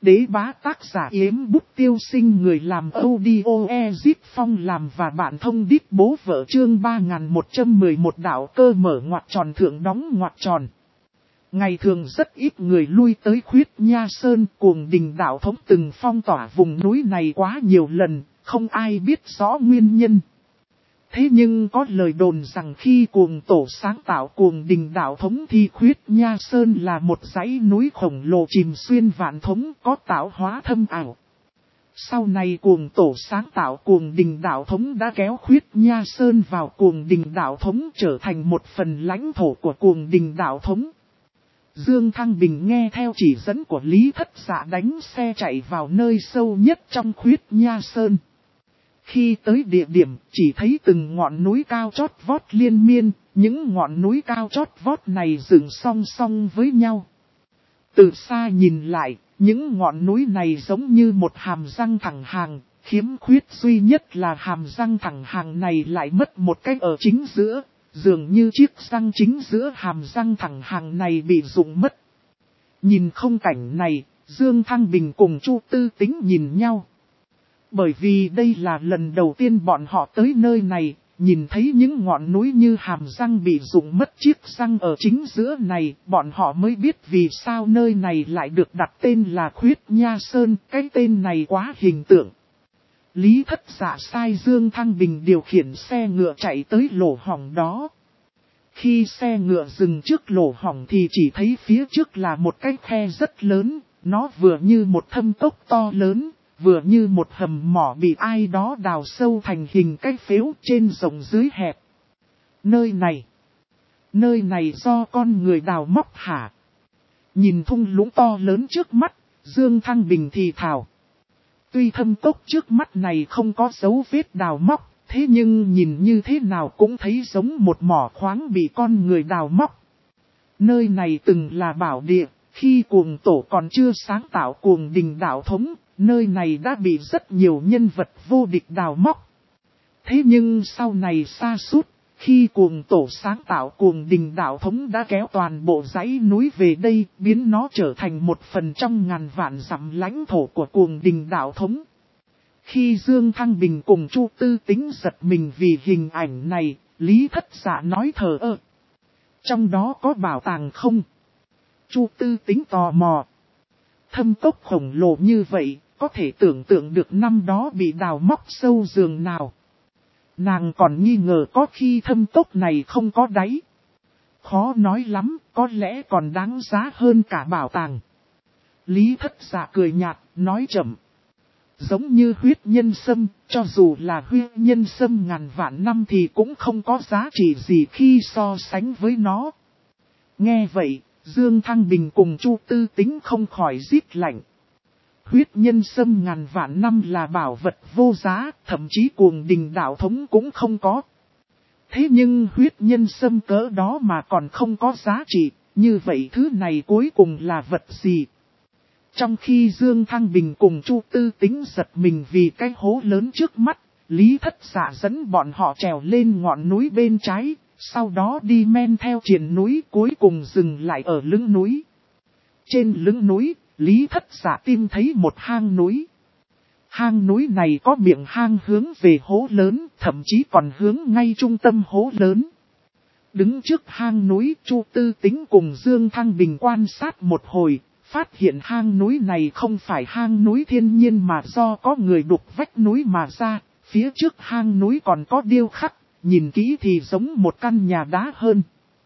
đế bá tác giả Yếm Bút Tiêu Sinh, người làm audio Ezip Phong làm và bạn thông đít bố vợ, chương 3111 đạo cơ mở ngoặc tròn thượng đóng ngoặc tròn. Ngày thường rất ít người lui tới Khuyết Nha Sơn, Cuồng Đình đạo thống từng phong tỏa vùng núi này quá nhiều lần, không ai biết rõ nguyên nhân. Thế nhưng có lời đồn rằng khi Cuồng Tổ sáng tạo Cuồng Đình đạo thống thì Khuyết Nha Sơn là một dãy núi khổng lồ chìm xuyên vạn thống, có tạo hóa thâm ảo. Sau này Cuồng Tổ sáng tạo Cuồng Đình đạo thống đã kéo Khuyết Nha Sơn vào Cuồng Đình đạo thống, trở thành một phần lãnh thổ của Cuồng Đình đạo thống. Dương Thăng Bình nghe theo chỉ dẫn của Lý Thất Dạ đánh xe chạy vào nơi sâu nhất trong Khuyết Nha Sơn. Khi tới địa điểm, chỉ thấy từng ngọn núi cao chót vót liên miên, những ngọn núi cao chót vót này dựng song song với nhau. Từ xa nhìn lại, những ngọn núi này giống như một hàm răng thẳng hàng, khiếm khuyết duy nhất là hàm răng thẳng hàng này lại mất một cái ở chính giữa, dường như chiếc răng chính giữa hàm răng thẳng hàng này bị rụng mất. Nhìn không cảnh này, Dương Thăng Bình cùng Chu Tư Tính nhìn nhau. Bởi vì đây là lần đầu tiên bọn họ tới nơi này, nhìn thấy những ngọn núi như hàm răng bị rụng mất chiếc răng ở chính giữa này, bọn họ mới biết vì sao nơi này lại được đặt tên là Khuyết Nha Sơn, cái tên này quá hình tượng. Lý Thất Dạ sai Dương Thăng Bình điều khiển xe ngựa chạy tới lỗ hổng đó. Khi xe ngựa dừng trước lỗ hổng thì chỉ thấy phía trước là một cái khe rất lớn, nó vừa như một thâm cốc to lớn, vừa như một hầm mỏ bị ai đó đào sâu thành hình cái phếu trên rộng dưới hẹp. Nơi này do con người đào móc hả? Nhìn thung lũng to lớn trước mắt, Dương Thăng Bình thì thào. Tuy thâm cốc trước mắt này không có dấu vết đào móc, thế nhưng nhìn như thế nào cũng thấy giống một mỏ khoáng bị con người đào móc. Nơi này từng là bảo địa, khi Cuồng Tổ còn chưa sáng tạo Cuồng Đình đạo thống, nơi này đã bị rất nhiều nhân vật vô địch đào móc. Thế nhưng sau này sa sút, khi Cuồng Tổ sáng tạo Cuồng Đình đạo thống đã kéo toàn bộ dãy núi về đây, biến nó trở thành một phần trong ngàn vạn dặm lãnh thổ của Cuồng Đình đạo thống. Khi Dương Thăng Bình cùng Chu Tư Tính giật mình vì hình ảnh này, Lý Thất Dạ nói thờ ơ. Trong đó có bảo tàng không? Chu Tư Tính tò mò. Thâm cốc khổng lồ như vậy, có thể tưởng tượng được năm đó bị đào móc sâu giường nào. Nàng còn nghi ngờ có khi thâm cốc này không có đáy. Khó nói lắm, có lẽ còn đáng giá hơn cả bảo tàng. Lý Thất Dạ cười nhạt, nói chậm. Giống như huyết nhân sâm, cho dù là huyết nhân sâm ngàn vạn năm thì cũng không có giá trị gì khi so sánh với nó. Nghe vậy, Dương Thăng Bình cùng Chu Tư Tính không khỏi rít lạnh. Huyết nhân sâm ngàn vạn năm là bảo vật vô giá, thậm chí Cuồng Đình đạo thống cũng không có. Thế nhưng huyết nhân sâm cỡ đó mà còn không có giá trị, như vậy thứ này cuối cùng là vật gì? Trong khi Dương Thăng Bình cùng Chu Tư Tính giật mình vì cái hố lớn trước mắt, Lý Thất Dạ dẫn bọn họ trèo lên ngọn núi bên trái, sau đó đi men theo triền núi cuối cùng dừng lại ở lưng núi. Trên lưng núi, Lý Thất Dạ tìm thấy một hang núi. Hang núi này có miệng hang hướng về hố lớn, thậm chí còn hướng ngay trung tâm hố lớn. Đứng trước hang núi, Chu Tư Tính cùng Dương Thăng Bình quan sát một hồi, phát hiện hang núi này không phải hang núi thiên nhiên mà do có người đục vách núi mà ra, phía trước hang núi còn có điêu khắc, nhìn kỹ thì giống một căn nhà đá hơn.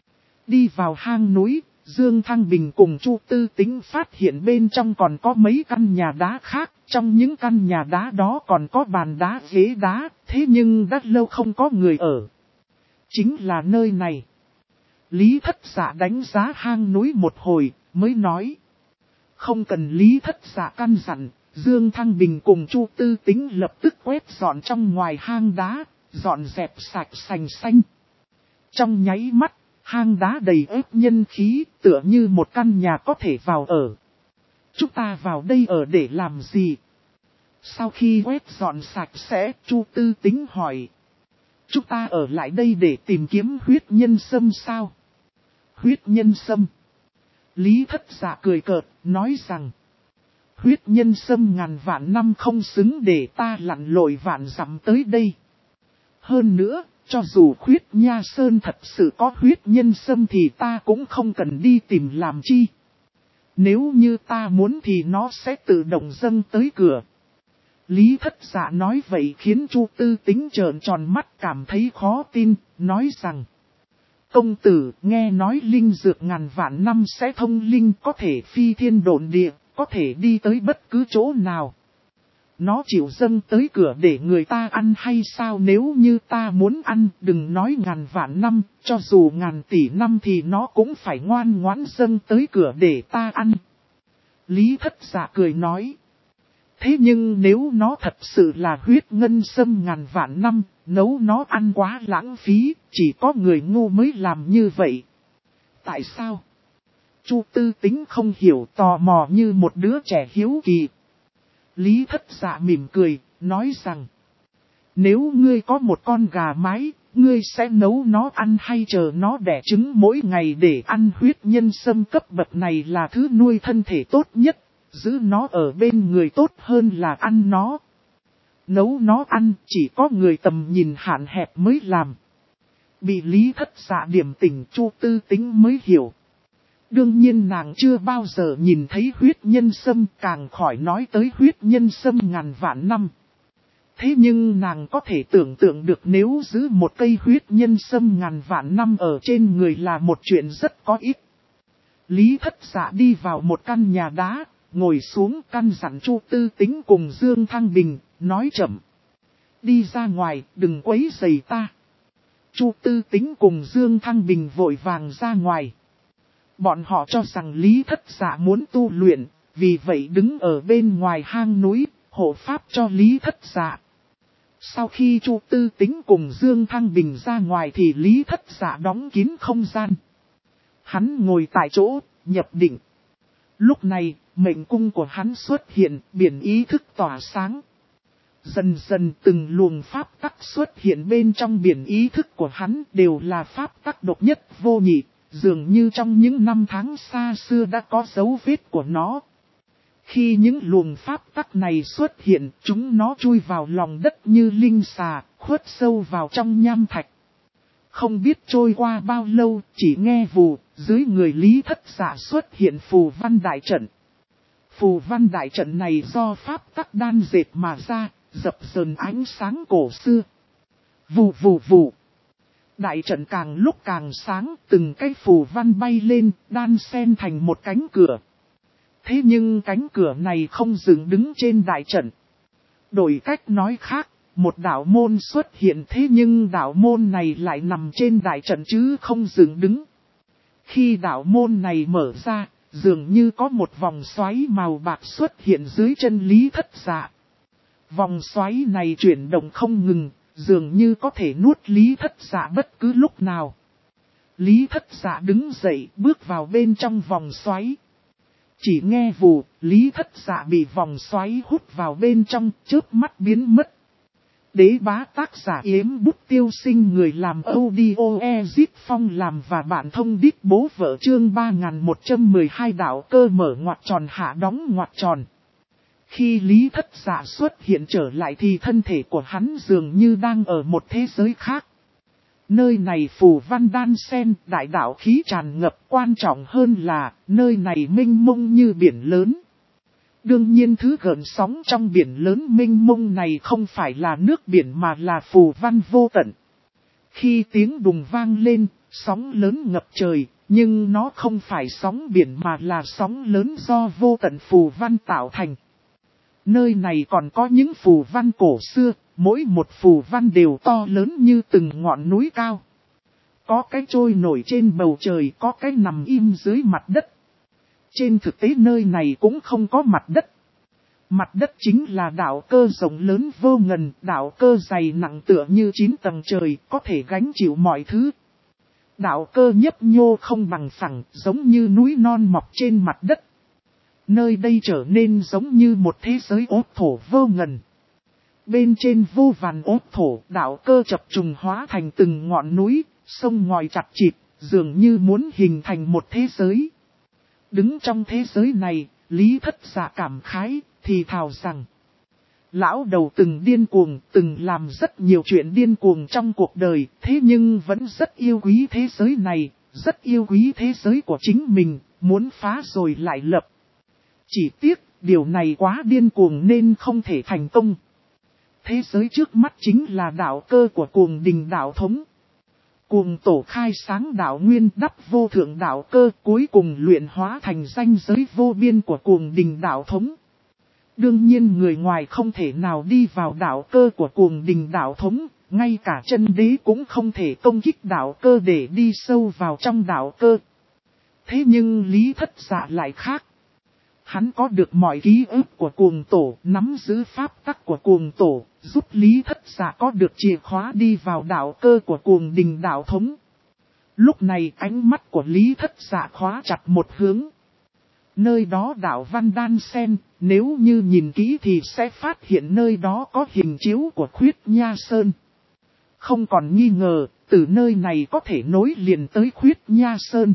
Đi vào hang núi, Dương Thăng Bình cùng Chu Tư Tính phát hiện bên trong còn có mấy căn nhà đá khác, trong những căn nhà đá đó còn có bàn đá ghế đá, thế nhưng đã lâu không có người ở. Chính là nơi này. Lý Thất Dạ đánh giá hang núi một hồi, mới nói. Không cần Lý Thất Dạ căn dặn, Dương Thăng Bình cùng Chu Tư Tính lập tức quét dọn trong ngoài hang đá, dọn dẹp sạch sành xanh. Trong nháy mắt, hang đá đầy ếp nhân khí, tựa như một căn nhà có thể vào ở. Chúng ta vào đây ở để làm gì? Sau khi quét dọn sạch sẽ, Chu Tư Tính hỏi. Chúng ta ở lại đây để tìm kiếm huyết nhân sâm sao? Huyết nhân sâm. Lý Thất Dạ cười cợt, nói rằng. Huyết nhân sâm ngàn vạn năm không xứng để ta lặn lội vạn dặm tới đây. Hơn nữa, cho dù Khuyết Nha Sơn thật sự có huyết nhân sâm thì ta cũng không cần đi tìm làm chi. Nếu như ta muốn thì nó sẽ tự động dâng tới cửa. Lý Thất Dạ nói vậy khiến Chu Tư Tính trợn tròn mắt cảm thấy khó tin, nói rằng: công tử nghe nói linh dược ngàn vạn năm sẽ thông linh, có thể phi thiên độn địa, có thể đi tới bất cứ chỗ nào. Nó chịu dâng tới cửa để người ta ăn hay sao? Nếu như ta muốn ăn, đừng nói ngàn vạn năm, cho dù ngàn tỷ năm thì nó cũng phải ngoan ngoãn dâng tới cửa để ta ăn. Lý Thất Dạ cười nói: thế nhưng nếu nó thật sự là huyết ngân sâm ngàn vạn năm, nấu nó ăn quá lãng phí, chỉ có người ngu mới làm như vậy. Tại sao? Chu Tư Tính không hiểu, tò mò như một đứa trẻ hiếu kỳ. Lý Thất Dạ mỉm cười, nói rằng: nếu ngươi có một con gà mái, ngươi sẽ nấu nó ăn hay chờ nó đẻ trứng mỗi ngày để ăn? Huyết nhân sâm cấp bậc này là thứ nuôi thân thể tốt nhất, giữ nó ở bên người tốt hơn là ăn nó. Nấu nó ăn chỉ có người tầm nhìn hạn hẹp mới làm. Bị Lý Thất Dạ điểm tỉnh, Chu Tư Tính mới hiểu. Đương nhiên nàng chưa bao giờ nhìn thấy huyết nhân sâm, càng khỏi nói tới huyết nhân sâm ngàn vạn năm. Thế nhưng nàng có thể tưởng tượng được nếu giữ một cây huyết nhân sâm ngàn vạn năm ở trên người là một chuyện rất có ích. Lý Thất Dạ đi vào một căn nhà đá, ngồi xuống căn dặn Chu Tư Tính cùng Dương Thăng Bình, nói chậm: đi ra ngoài, đừng quấy rầy ta. Chu Tư Tính cùng Dương Thăng Bình vội vàng ra ngoài. Bọn họ cho rằng Lý Thất Dạ muốn tu luyện, vì vậy đứng ở bên ngoài hang núi, hộ pháp cho Lý Thất Dạ. Sau khi Chu Tư Tính cùng Dương Thăng Bình ra ngoài thì Lý Thất Dạ đóng kín không gian. Hắn ngồi tại chỗ, nhập định. Lúc này, mệnh cung của hắn xuất hiện, biển ý thức tỏa sáng. Dần dần từng luồng pháp tắc xuất hiện bên trong biển ý thức của hắn, đều là pháp tắc độc nhất vô nhị, dường như trong những năm tháng xa xưa đã có dấu vết của nó. Khi những luồng pháp tắc này xuất hiện, chúng nó chui vào lòng đất như linh xà, khuất sâu vào trong nham thạch. Không biết trôi qua bao lâu, chỉ nghe vù, dưới người Lý Thất Dạ xuất hiện phù văn đại trận. Phù văn đại trận này do pháp tắc đan dệt mà ra, dập dờn ánh sáng cổ xưa. Vù vù vù. Đại trận càng lúc càng sáng, từng cái phù văn bay lên, đan xen thành một cánh cửa. Thế nhưng cánh cửa này không dừng đứng trên đại trận. Đổi cách nói khác, một đạo môn xuất hiện, thế nhưng đạo môn này lại nằm trên đại trận chứ không dừng đứng. Khi đạo môn này mở ra, dường như có một vòng xoáy màu bạc xuất hiện dưới chân Lý Thất Dạ. Vòng xoáy này chuyển động không ngừng, dường như có thể nuốt Lý Thất Dạ bất cứ lúc nào. Lý Thất Dạ đứng dậy, bước vào bên trong vòng xoáy. Chỉ nghe vù, Lý Thất Dạ bị vòng xoáy hút vào bên trong, chớp mắt biến mất. Đế bá tác giả Yếm Bút Tiêu Sinh, người làm audio Ezit Phong làm và bạn thông đít bố vợ, chương 3112 đạo cơ mở ngoặc tròn hạ đóng ngoặc tròn. Khi Lý Thất Dạ xuất hiện trở lại thì thân thể của hắn dường như đang ở một thế giới khác. Nơi này phù văn đan sen, đại đạo khí tràn ngập, quan trọng hơn là nơi này mênh mông như biển lớn. Đương nhiên thứ gợn sóng trong biển lớn mênh mông này không phải là nước biển mà là phù văn vô tận. Khi tiếng đùng vang lên, sóng lớn ngập trời, nhưng nó không phải sóng biển mà là sóng lớn do vô tận phù văn tạo thành. Nơi này còn có những phù văn cổ xưa, mỗi một phù văn đều to lớn như từng ngọn núi cao. Có cái trôi nổi trên bầu trời, có cái nằm im dưới mặt đất. Trên thực tế nơi này cũng không có mặt đất. Mặt đất chính là đạo cơ rộng lớn vô ngần, đạo cơ dày nặng tựa như 9 tầng trời, có thể gánh chịu mọi thứ. Đạo cơ nhấp nhô không bằng phẳng, giống như núi non mọc trên mặt đất. Nơi đây trở nên giống như một thế giới ốt thổ vô ngần. Bên trên vô vàn ốt thổ, đạo cơ chập trùng hóa thành từng ngọn núi, sông ngòi chặt chịt, dường như muốn hình thành một thế giới. Đứng trong thế giới này, Lý Thất Dạ cảm khái, thì thào rằng. Lão đầu từng điên cuồng, từng làm rất nhiều chuyện điên cuồng trong cuộc đời, thế nhưng vẫn rất yêu quý thế giới này, rất yêu quý thế giới của chính mình, muốn phá rồi lại lập. Chỉ tiếc, điều này quá điên cuồng nên không thể thành công. Thế giới trước mắt chính là đạo cơ của Cuồng Đình đạo thống. Cuồng tổ khai sáng đạo nguyên đắp vô thượng đạo cơ, cuối cùng luyện hóa thành ranh giới vô biên của Cuồng Đình đạo thống. Đương nhiên người ngoài không thể nào đi vào đạo cơ của Cuồng Đình đạo thống, ngay cả chân đế cũng không thể công kích đạo cơ để đi sâu vào trong đạo cơ. Thế nhưng Lý Thất Dạ lại khác. Hắn có được mọi ký ức của Cuồng tổ, nắm giữ pháp tắc của Cuồng tổ, giúp Lý Thất Dạ có được chìa khóa đi vào đạo cơ của Cuồng Đình đạo thống. Lúc này ánh mắt của Lý Thất Dạ khóa chặt một hướng. Nơi đó đạo văn đan xen, nếu như nhìn kỹ thì sẽ phát hiện nơi đó có hình chiếu của Khuyết Nha Sơn. Không còn nghi ngờ, từ nơi này có thể nối liền tới Khuyết Nha Sơn.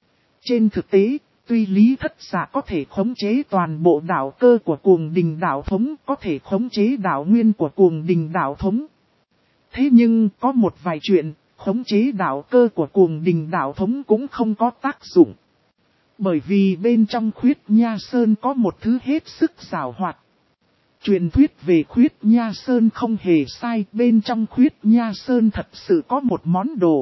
Trên thực tế, tuy Lý Thất Dạ có thể khống chế toàn bộ đạo cơ của Cuồng Đình đạo thống, có thể khống chế đạo nguyên của Cuồng Đình đạo thống. Thế nhưng có một vài chuyện, khống chế đạo cơ của Cuồng Đình đạo thống cũng không có tác dụng. Bởi vì bên trong Khuyết Nha Sơn có một thứ hết sức xảo hoạt. Truyền thuyết về Khuyết Nha Sơn không hề sai, bên trong Khuyết Nha Sơn thật sự có một món đồ.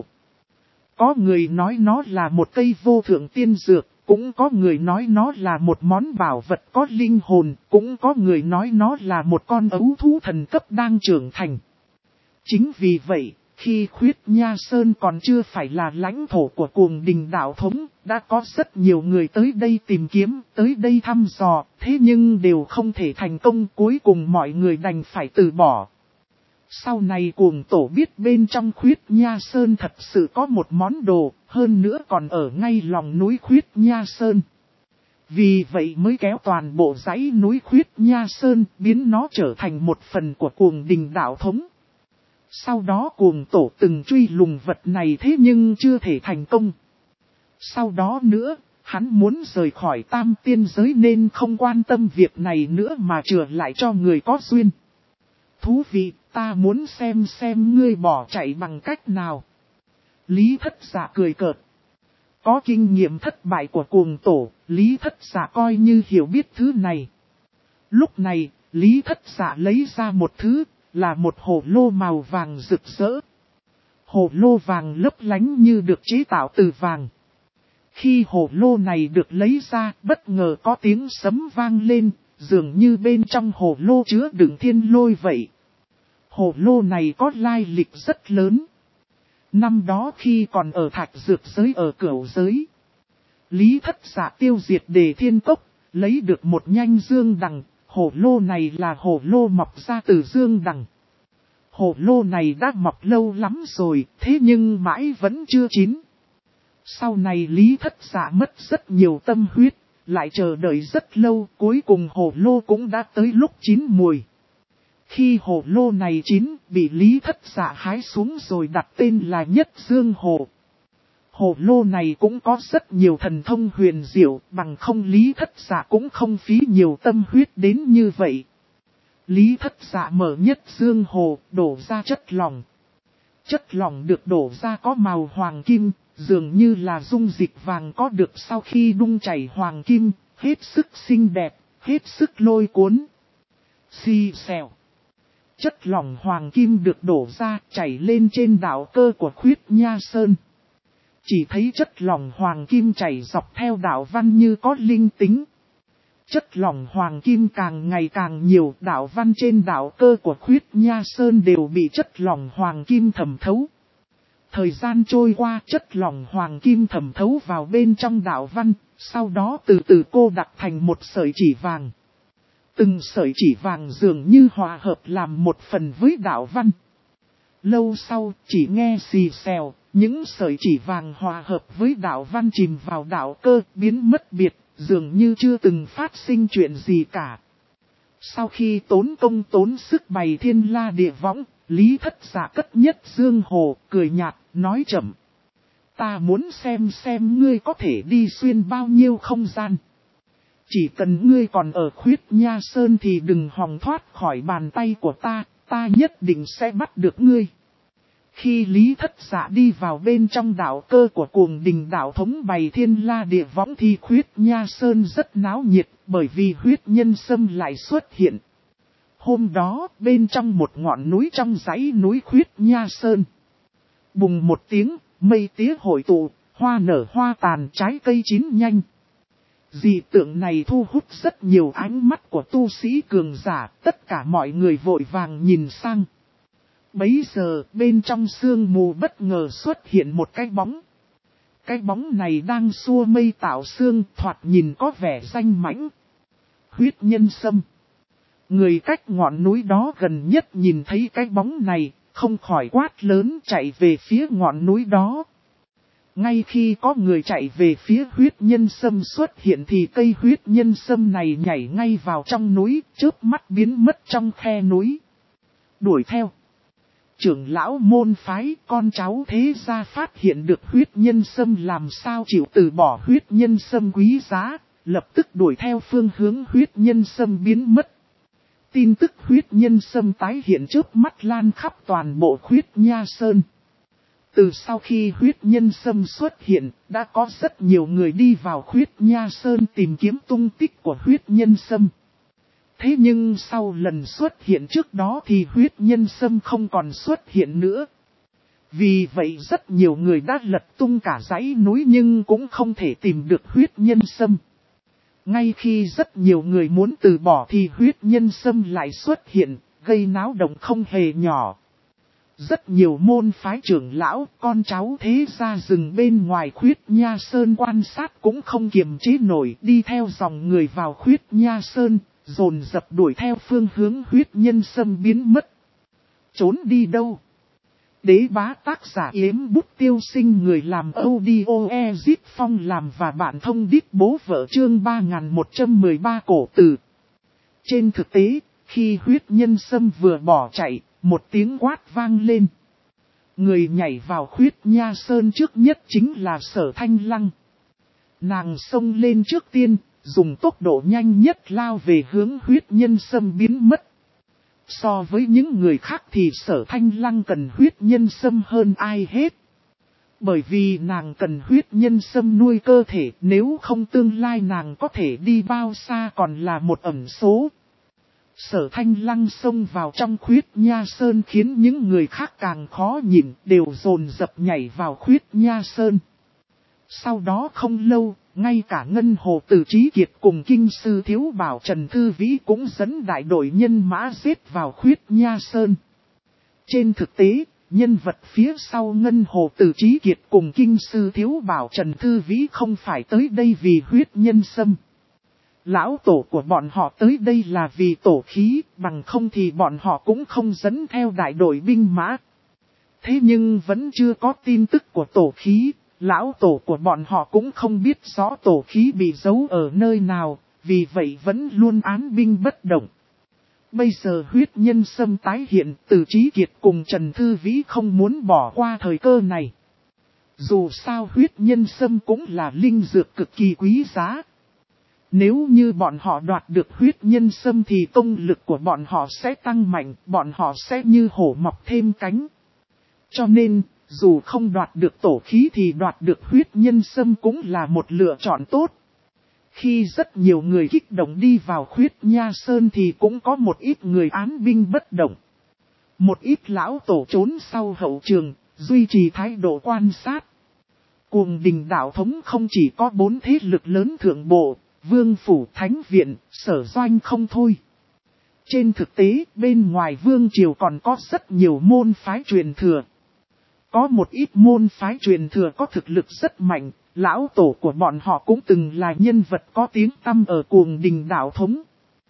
Có người nói nó là một cây vô thượng tiên dược, cũng có người nói nó là một món bảo vật có linh hồn, cũng có người nói nó là một con ấu thú thần cấp đang trưởng thành. Chính vì vậy, khi Khuyết Nha Sơn còn chưa phải là lãnh thổ của Cuồng Đình đạo thống, đã có rất nhiều người tới đây tìm kiếm, tới đây thăm dò, thế nhưng đều không thể thành công, cuối cùng mọi người đành phải từ bỏ. Sau này Cuồng tổ biết bên trong Khuyết Nha Sơn thật sự có một món đồ, hơn nữa còn ở ngay lòng núi Khuyết Nha Sơn. Vì vậy mới kéo toàn bộ dãy núi Khuyết Nha Sơn, biến nó trở thành một phần của Cuồng Đình đạo thống. Sau đó Cuồng tổ từng truy lùng vật này thế nhưng chưa thể thành công. Sau đó nữa, hắn muốn rời khỏi Tam Tiên giới nên không quan tâm việc này nữa mà chừa lại cho người có duyên. Thú vị, ta muốn xem ngươi bỏ chạy bằng cách nào. Lý Thất Dạ cười cợt. Có kinh nghiệm thất bại của Cuồng tổ, Lý Thất Dạ coi như hiểu biết thứ này. Lúc này, Lý Thất Dạ lấy ra một thứ, là một hồ lô màu vàng rực rỡ. Hồ lô vàng lấp lánh như được chế tạo từ vàng. Khi hồ lô này được lấy ra, bất ngờ có tiếng sấm vang lên, dường như bên trong hồ lô chứa đựng thiên lôi vậy. Hồ lô này có lai lịch rất lớn. Năm đó khi còn ở Thạch Dược giới ở Cửu giới, Lý Thất Dạ tiêu diệt Đề Thiên Cốc, lấy được một nhanh dương đằng. Hồ lô này là hồ lô mọc ra từ dương đằng. Hồ lô này đã mọc lâu lắm rồi, thế nhưng mãi vẫn chưa chín. Sau này Lý Thất Dạ mất rất nhiều tâm huyết, lại chờ đợi rất lâu, cuối cùng hồ lô cũng đã tới lúc chín mùi. Khi hồ lô này chín, bị Lý Thất Dạ hái xuống rồi đặt tên là Nhất Dương Hồ. Hồ lô này cũng có rất nhiều thần thông huyền diệu, bằng không Lý Thất Dạ cũng không phí nhiều tâm huyết đến như vậy. Lý Thất Dạ mở Nhất Dương Hồ, đổ ra chất lỏng. Chất lỏng được đổ ra có màu hoàng kim, dường như là dung dịch vàng có được sau khi đun chảy hoàng kim, hết sức xinh đẹp, hết sức lôi cuốn. Xì xèo. Chất lỏng hoàng kim được đổ ra, chảy lên trên đạo cơ của Khuyết Nha Sơn. Chỉ thấy chất lỏng hoàng kim chảy dọc theo đạo văn như có linh tính. Chất lỏng hoàng kim càng ngày càng nhiều, đạo văn trên đạo cơ của Khuyết Nha Sơn đều bị chất lỏng hoàng kim thẩm thấu. Thời gian trôi qua, chất lỏng hoàng kim thẩm thấu vào bên trong đạo văn, sau đó từ từ cô đặc thành một sợi chỉ vàng. Từng sợi chỉ vàng dường như hòa hợp làm một phần với đạo văn. Lâu sau, chỉ nghe xì xèo, những sợi chỉ vàng hòa hợp với đạo văn chìm vào đạo cơ, biến mất biệt, dường như chưa từng phát sinh chuyện gì cả. Sau khi tốn công tốn sức bày thiên la địa võng, Lý Thất Dạ cất Nhất Dương Hồ, cười nhạt, nói chậm. Ta muốn xem ngươi có thể đi xuyên bao nhiêu không gian. Chỉ cần ngươi còn ở Khuyết Nha Sơn thì đừng hòng thoát khỏi bàn tay của ta nhất định sẽ bắt được ngươi. Khi Lý Thất Dạ đi vào bên trong đạo cơ của Cuồng Đình đạo thống bày thiên la địa võng thì Khuyết Nha Sơn rất náo nhiệt bởi vì huyết nhân sâm lại xuất hiện. Hôm đó bên trong một ngọn núi trong dãy núi Khuyết Nha Sơn. Bùng một tiếng, mây tía hội tụ, hoa nở hoa tàn trái cây chín nhanh. Dị tượng này thu hút rất nhiều ánh mắt của tu sĩ cường giả, tất cả mọi người vội vàng nhìn sang. Bấy giờ bên trong sương mù bất ngờ xuất hiện một cái bóng. Cái bóng này đang xua mây tạo sương thoạt nhìn có vẻ danh mãnh. Huyết nhân sâm. Người cách ngọn núi đó gần nhất nhìn thấy cái bóng này, không khỏi quát lớn chạy về phía ngọn núi đó. Ngay khi có người chạy về phía huyết nhân sâm xuất hiện thì cây huyết nhân sâm này nhảy ngay vào trong núi, chớp mắt biến mất trong khe núi. Đuổi theo. Trưởng lão môn phái con cháu thế gia phát hiện được huyết nhân sâm làm sao chịu từ bỏ huyết nhân sâm quý giá, lập tức đuổi theo phương hướng huyết nhân sâm biến mất. Tin tức huyết nhân sâm tái hiện trước mắt lan khắp toàn bộ Khuyết Nha Sơn. Từ sau khi huyết nhân sâm xuất hiện, đã có rất nhiều người đi vào Khuyết Nha Sơn tìm kiếm tung tích của huyết nhân sâm. Thế nhưng sau lần xuất hiện trước đó thì huyết nhân sâm không còn xuất hiện nữa. Vì vậy rất nhiều người đã lật tung cả dãy núi nhưng cũng không thể tìm được huyết nhân sâm. Ngay khi rất nhiều người muốn từ bỏ thì huyết nhân sâm lại xuất hiện, gây náo động không hề nhỏ. Rất nhiều môn phái trưởng lão, con cháu thế gia rừng bên ngoài Khuyết Nha Sơn quan sát cũng không kiềm chế nổi, đi theo dòng người vào Khuyết Nha Sơn, dồn dập đuổi theo phương hướng huyết nhân sâm biến mất. Trốn đi đâu? Đế bá tác giả Yếm Bút Tiêu Sinh người làm audio Ezip Phong làm và bạn thông đít bố vợ chương 3113 cổ tử. Trên thực tế, khi huyết nhân sâm vừa bỏ chạy, một tiếng quát vang lên. Người nhảy vào Khuyết Nha Sơn trước nhất chính là Sở Thanh Lăng. Nàng xông lên trước tiên, dùng tốc độ nhanh nhất lao về hướng huyết nhân sâm biến mất. So với những người khác thì Sở Thanh Lăng cần huyết nhân sâm hơn ai hết. Bởi vì nàng cần huyết nhân sâm nuôi cơ thể, nếu không tương lai nàng có thể đi bao xa còn là một ẩn số. Sở Thanh Lăng xông vào trong Khuyết Nha Sơn khiến những người khác càng khó nhịn, đều dồn dập nhảy vào Khuyết Nha Sơn. Sau đó không lâu, ngay cả Ngân Hồ Tử Trí Kiệt cùng Kinh Sư Thiếu Bảo Trần Thư Vĩ cũng dẫn đại đội nhân mã giết vào Khuyết Nha Sơn. Trên thực tế, nhân vật phía sau Ngân Hồ Tử Trí Kiệt cùng Kinh Sư Thiếu Bảo Trần Thư Vĩ không phải tới đây vì huyết nhân sâm. Lão tổ của bọn họ tới đây là vì tổ khí, bằng không thì bọn họ cũng không dẫn theo đại đội binh mã. Thế nhưng vẫn chưa có tin tức của tổ khí, lão tổ của bọn họ cũng không biết rõ tổ khí bị giấu ở nơi nào, vì vậy vẫn luôn án binh bất động. Bây giờ huyết nhân sâm tái hiện, Từ Trí Kiệt cùng Trần Thư Vĩ không muốn bỏ qua thời cơ này. Dù sao huyết nhân sâm cũng là linh dược cực kỳ quý giá. Nếu như bọn họ đoạt được huyết nhân sâm thì công lực của bọn họ sẽ tăng mạnh, bọn họ sẽ như hổ mọc thêm cánh. Cho nên, dù không đoạt được tổ khí thì đoạt được huyết nhân sâm cũng là một lựa chọn tốt. Khi rất nhiều người kích động đi vào Khuyết Nha Sơn thì cũng có một ít người án binh bất động. Một ít lão tổ trốn sau hậu trường, duy trì thái độ quan sát. Cuồng Đình đạo thống không chỉ có 4 thế lực lớn thượng bộ, Vương Phủ, Thánh Viện, Sở Doanh không thôi. Trên thực tế, bên ngoài Vương Triều còn có rất nhiều môn phái truyền thừa. Có một ít môn phái truyền thừa có thực lực rất mạnh, lão tổ của bọn họ cũng từng là nhân vật có tiếng tăm ở Cuồng Đình đạo thống.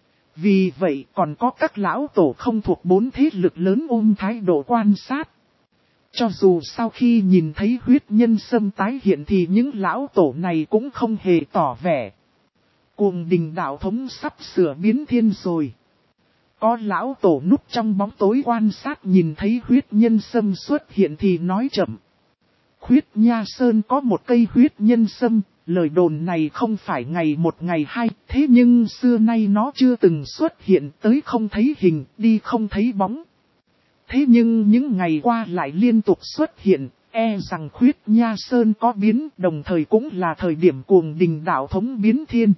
Vì vậy còn có các lão tổ không thuộc 4 thế lực lớn ôm thái độ quan sát. Cho dù sau khi nhìn thấy huyết nhân sâm tái hiện thì những lão tổ này cũng không hề tỏ vẻ. Cuồng Đình đạo thống sắp sửa biến thiên rồi. Có lão tổ núp trong bóng tối quan sát nhìn thấy huyết nhân sâm xuất hiện thì nói chậm. Khuyết Nha Sơn có một cây huyết nhân sâm, lời đồn này không phải ngày một ngày hai, thế nhưng xưa nay nó chưa từng xuất hiện, tới không thấy hình, đi không thấy bóng. Thế nhưng những ngày qua lại liên tục xuất hiện, e rằng Khuyết Nha Sơn có biến, đồng thời cũng là thời điểm Cuồng Đình đạo thống biến thiên.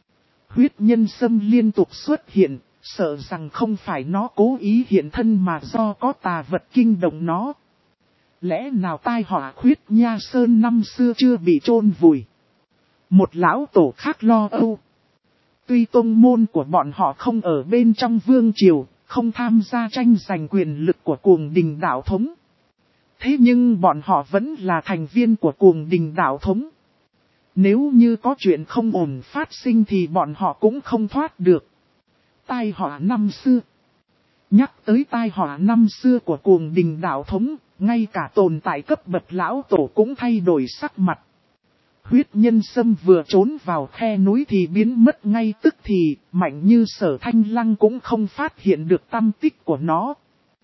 Huyết nhân sâm liên tục xuất hiện, sợ rằng không phải nó cố ý hiện thân mà do có tà vật kinh động nó. Lẽ nào tai họa Khuyết Nha Sơn năm xưa chưa bị chôn vùi? Một lão tổ khác lo âu. Tuy tông môn của bọn họ không ở bên trong vương triều, không tham gia tranh giành quyền lực của Cuồng Đình đạo thống. Thế nhưng bọn họ vẫn là thành viên của Cuồng Đình đạo thống. Nếu như có chuyện không ổn phát sinh thì bọn họ cũng không thoát được. Tai họa năm xưa. Nhắc tới tai họa năm xưa của Cuồng Đình đạo thống, ngay cả tồn tại cấp bậc lão tổ cũng thay đổi sắc mặt. Huyết nhân sâm vừa trốn vào khe núi thì biến mất ngay tức thì, mạnh như Sở Thanh Lăng cũng không phát hiện được tăm tích của nó.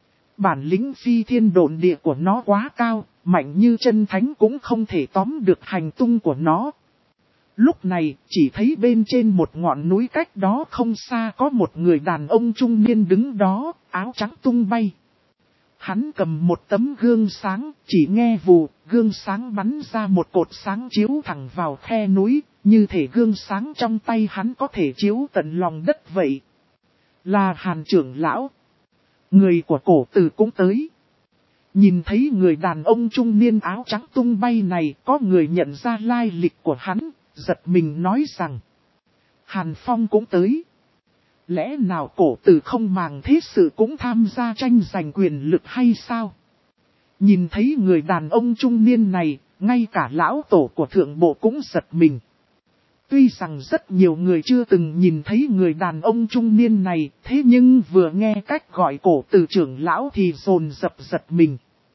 Bản lĩnh phi thiên độn địa của nó quá cao, mạnh như chân thánh cũng không thể tóm được hành tung của nó. Lúc này, chỉ thấy bên trên một ngọn núi cách đó không xa có một người đàn ông trung niên đứng đó, áo trắng tung bay. Hắn cầm một tấm gương sáng, chỉ nghe vù, gương sáng bắn ra một cột sáng chiếu thẳng vào khe núi, như thể gương sáng trong tay hắn có thể chiếu tận lòng đất vậy. Là Hàn trưởng lão. Người của cổ tử cũng tới. Nhìn thấy người đàn ông trung niên áo trắng tung bay này, có người nhận ra lai lịch của hắn, giật mình nói rằng Hàn Phong cũng tới. Lẽ nào cổ tử không màng thế sự cũng tham gia tranh giành quyền lực hay sao? Nhìn thấy người đàn ông trung niên này, ngay cả lão tổ của thượng bộ cũng giật mình. Tuy rằng rất nhiều người chưa từng nhìn thấy người đàn ông trung niên này, thế nhưng vừa nghe cách gọi cổ tử trưởng lão thì dồn dập giật mình.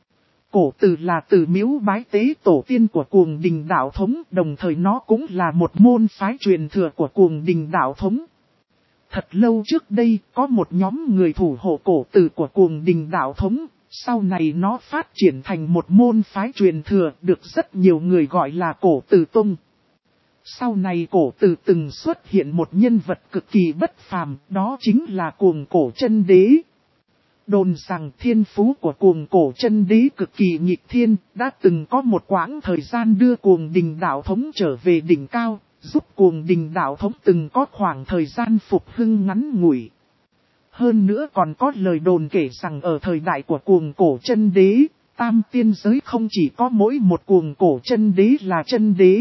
Cổ tử là tử miếu bái tế tổ tiên của Cuồng Đình đạo thống, đồng thời nó cũng là một môn phái truyền thừa của Cuồng Đình đạo thống. Thật lâu trước đây, có một nhóm người thủ hộ cổ tử của Cuồng Đình đạo thống, sau này nó phát triển thành một môn phái truyền thừa được rất nhiều người gọi là cổ tử tông. Sau này cổ tử từng xuất hiện một nhân vật cực kỳ bất phàm, đó chính là Cuồng Cổ Chân Đế. Đồn rằng thiên phú của Cuồng Cổ Chân Đế cực kỳ nghịch thiên, đã từng có một quãng thời gian đưa Cuồng Đình đạo thống trở về đỉnh cao, giúp Cuồng Đình đạo thống từng có khoảng thời gian phục hưng ngắn ngủi. Hơn nữa còn có lời đồn kể rằng ở thời đại của Cuồng Cổ Chân Đế, tam tiên giới không chỉ có mỗi một Cuồng Cổ Chân Đế là chân đế.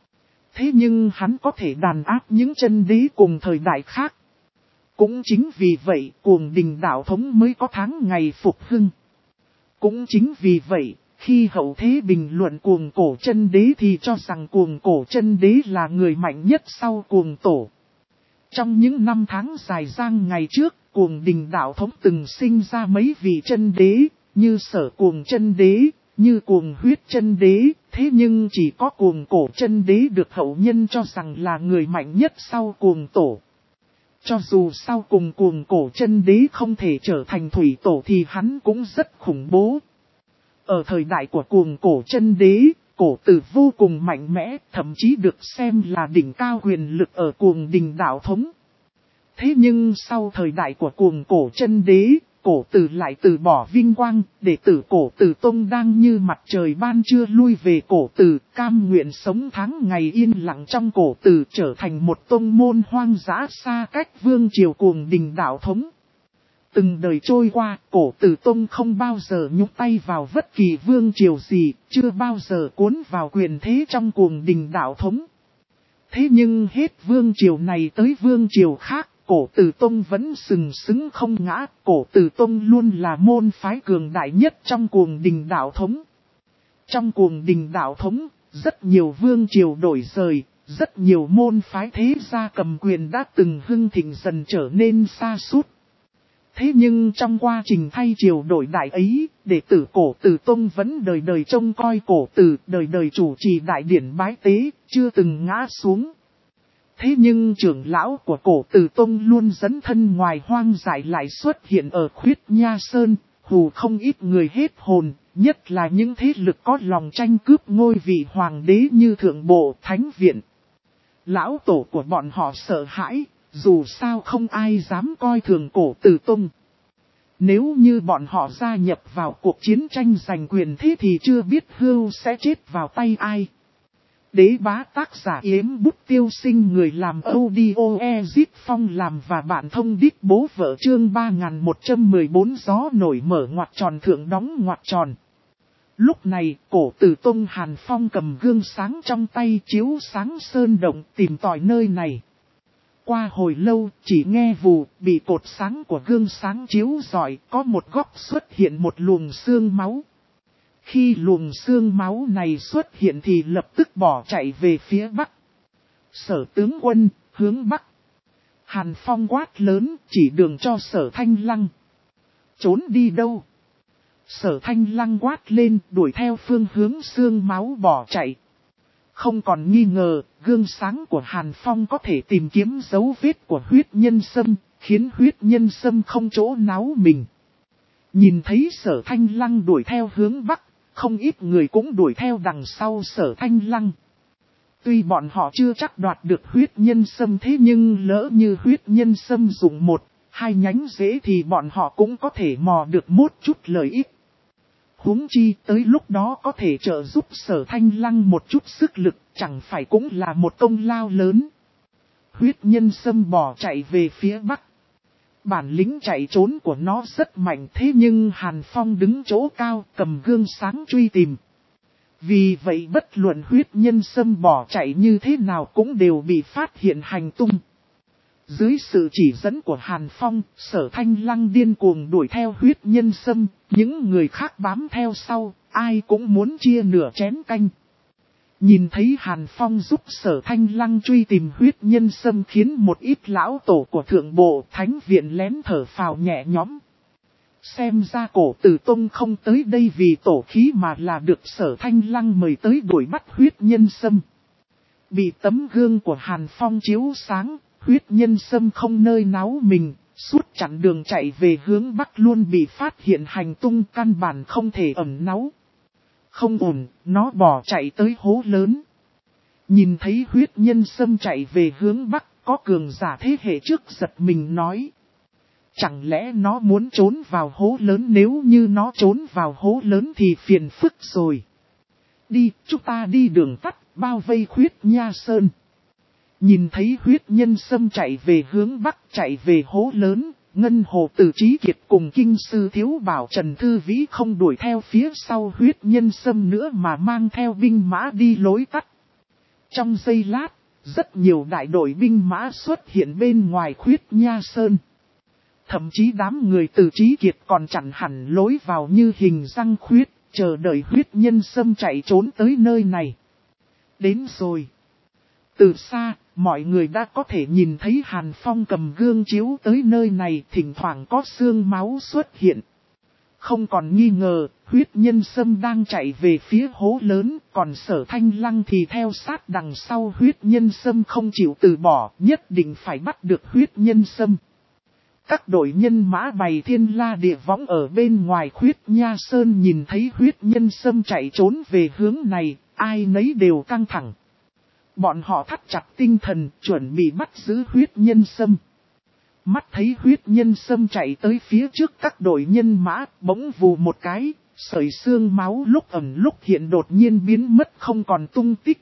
Thế nhưng hắn có thể đàn áp những chân đế cùng thời đại khác. Cũng chính vì vậy Cuồng Đình đạo thống mới có tháng ngày phục hưng. Cũng chính vì vậy, khi hậu thế bình luận Cuồng Cổ Chân Đế thì cho rằng Cuồng Cổ Chân Đế là người mạnh nhất sau Cuồng Tổ. Trong những năm tháng dài dang ngày trước, Cuồng Đình đạo thống từng sinh ra mấy vị chân đế, như Sở Cuồng Chân Đế, như Cuồng Huyết Chân Đế, thế nhưng chỉ có Cuồng Cổ Chân Đế được hậu nhân cho rằng là người mạnh nhất sau Cuồng Tổ. Cho dù sau cùng Cuồng Cổ Chân Đế không thể trở thành thủy tổ thì hắn cũng rất khủng bố. Ở thời đại của Cuồng Cổ Chân Đế, cổ tử vô cùng mạnh mẽ, thậm chí được xem là đỉnh cao quyền lực ở Cuồng Đình đạo thống. Thế nhưng sau thời đại của Cuồng Cổ Chân Đế, cổ tử lại từ bỏ vinh quang, đệ tử cổ tử tông đang như mặt trời ban trưa lui về cổ tử, cam nguyện sống tháng ngày yên lặng trong cổ tử, trở thành một tông môn hoang dã xa cách vương triều Cuồng Đình đạo thống. Từng đời trôi qua, cổ tử tông không bao giờ nhúc tay vào bất kỳ vương triều gì, chưa bao giờ cuốn vào quyền thế trong Cuồng Đình đạo thống. Thế nhưng hết vương triều này tới vương triều khác, cổ tử tông vẫn sừng sững không ngã, cổ tử tông luôn là môn phái cường đại nhất trong Cuồng Đình đạo thống. Trong Cuồng Đình đạo thống, rất nhiều vương triều đổi rời, rất nhiều môn phái thế gia cầm quyền đã từng hưng thịnh dần trở nên sa sút. Thế nhưng trong quá trình thay triều đổi đại ấy, đệ tử cổ tử tông vẫn đời đời trông coi cổ tử, đời đời chủ trì đại điển bái tế, chưa từng ngã xuống. Thế nhưng trưởng lão của cổ tử tông luôn dấn thân ngoài hoang dại lại xuất hiện ở Khuyết Nha Sơn, hù không ít người hết hồn, nhất là những thế lực có lòng tranh cướp ngôi vị hoàng đế như Thượng Bộ, Thánh Viện. Lão tổ của bọn họ sợ hãi, dù sao không ai dám coi thường Cổ Tử Tông. Nếu như bọn họ gia nhập vào cuộc chiến tranh giành quyền thế thì chưa biết Hưu sẽ chết vào tay ai. Đế bá tác giả Yếm Bút Tiêu Sinh, người làm audio Ezit Phong làm và bạn thông đích bố vợ, chương 3114 gió nổi mở ngoặc tròn thượng đóng ngoặc tròn. Lúc này, Cổ Tử Tông Hàn Phong cầm gương sáng trong tay chiếu sáng sơn động tìm tòi nơi này. Qua hồi lâu, chỉ nghe vù, bị cột sáng của gương sáng chiếu rọi, có một góc xuất hiện một luồng xương máu. Khi luồng xương máu này xuất hiện thì lập tức bỏ chạy về phía bắc. Sở tướng quân, hướng bắc. Hàn Phong quát lớn, chỉ đường cho Sở Thanh Lăng. Trốn đi đâu? Sở Thanh Lăng quát lên, đuổi theo phương hướng xương máu bỏ chạy. Không còn nghi ngờ, gương sáng của Hàn Phong có thể tìm kiếm dấu vết của huyết nhân sâm, khiến huyết nhân sâm không chỗ náo mình. Nhìn thấy Sở Thanh Lăng đuổi theo hướng bắc, không ít người cũng đuổi theo đằng sau Sở Thanh Lăng. Tuy bọn họ chưa chắc đoạt được huyết nhân sâm, thế nhưng lỡ như huyết nhân sâm dùng 1-2 nhánh rễ thì bọn họ cũng có thể mò được một chút lợi ích. Huống chi tới lúc đó có thể trợ giúp Sở Thanh Lăng một chút sức lực, chẳng phải cũng là một công lao lớn. Huyết nhân sâm bỏ chạy về phía bắc. Bản lĩnh chạy trốn của nó rất mạnh, thế nhưng Hàn Phong đứng chỗ cao cầm gương sáng truy tìm. Vì vậy bất luận huyết nhân sâm bỏ chạy như thế nào cũng đều bị phát hiện hành tung. Dưới sự chỉ dẫn của Hàn Phong, Sở Thanh Lăng điên cuồng đuổi theo huyết nhân sâm, những người khác bám theo sau, ai cũng muốn chia nửa chén canh. Nhìn thấy Hàn Phong giúp Sở Thanh Lăng truy tìm huyết nhân sâm khiến một ít lão tổ của Thượng Bộ, Thánh Viện lén thở phào nhẹ nhõm. Xem ra Cổ Tử Tông không tới đây vì tổ khí mà là được Sở Thanh Lăng mời tới đuổi bắt huyết nhân sâm. Bị tấm gương của Hàn Phong chiếu sáng, huyết nhân sâm không nơi náo mình, suốt chặng đường chạy về hướng bắc luôn bị phát hiện hành tung, căn bản không thể ẩn náu. Không ổn, nó bỏ chạy tới hố lớn. Nhìn thấy huyết nhân sâm chạy về hướng bắc, có cường giả thế hệ trước giật mình nói. Chẳng lẽ nó muốn trốn vào hố lớn? Nếu như nó trốn vào hố lớn thì phiền phức rồi. Đi, chúng ta đi đường tắt, bao vây Huyết Nha Sơn. Nhìn thấy huyết nhân sâm chạy về hướng bắc, chạy về hố lớn, Ngân Hồ Tử Trí Kiệt cùng kinh sư Thiếu Bảo Trần Thư Vĩ không đuổi theo phía sau huyết nhân sâm nữa mà mang theo binh mã đi lối tắt. Trong giây lát, rất nhiều đại đội binh mã xuất hiện bên ngoài Huyết Nha Sơn. Thậm chí đám người Tử Trí Kiệt còn chặn hẳn lối vào như hình răng khuyết, chờ đợi huyết nhân sâm chạy trốn tới nơi này. Đến rồi. Từ xa, mọi người đã có thể nhìn thấy Hàn Phong cầm gương chiếu tới nơi này, thỉnh thoảng có xương máu xuất hiện. Không còn nghi ngờ, huyết nhân sâm đang chạy về phía hố lớn, còn Sở Thanh Lăng thì theo sát đằng sau huyết nhân sâm không chịu từ bỏ, nhất định phải bắt được huyết nhân sâm. Các đội nhân mã bày thiên la địa võng ở bên ngoài Huyết Nha Sơn nhìn thấy huyết nhân sâm chạy trốn về hướng này, ai nấy đều căng thẳng. Bọn họ thắt chặt tinh thần, chuẩn bị bắt giữ huyết nhân sâm. Mắt thấy huyết nhân sâm chạy tới phía trước các đội nhân mã, bỗng vù một cái, sợi xương máu lúc ẩn lúc hiện đột nhiên biến mất không còn tung tích.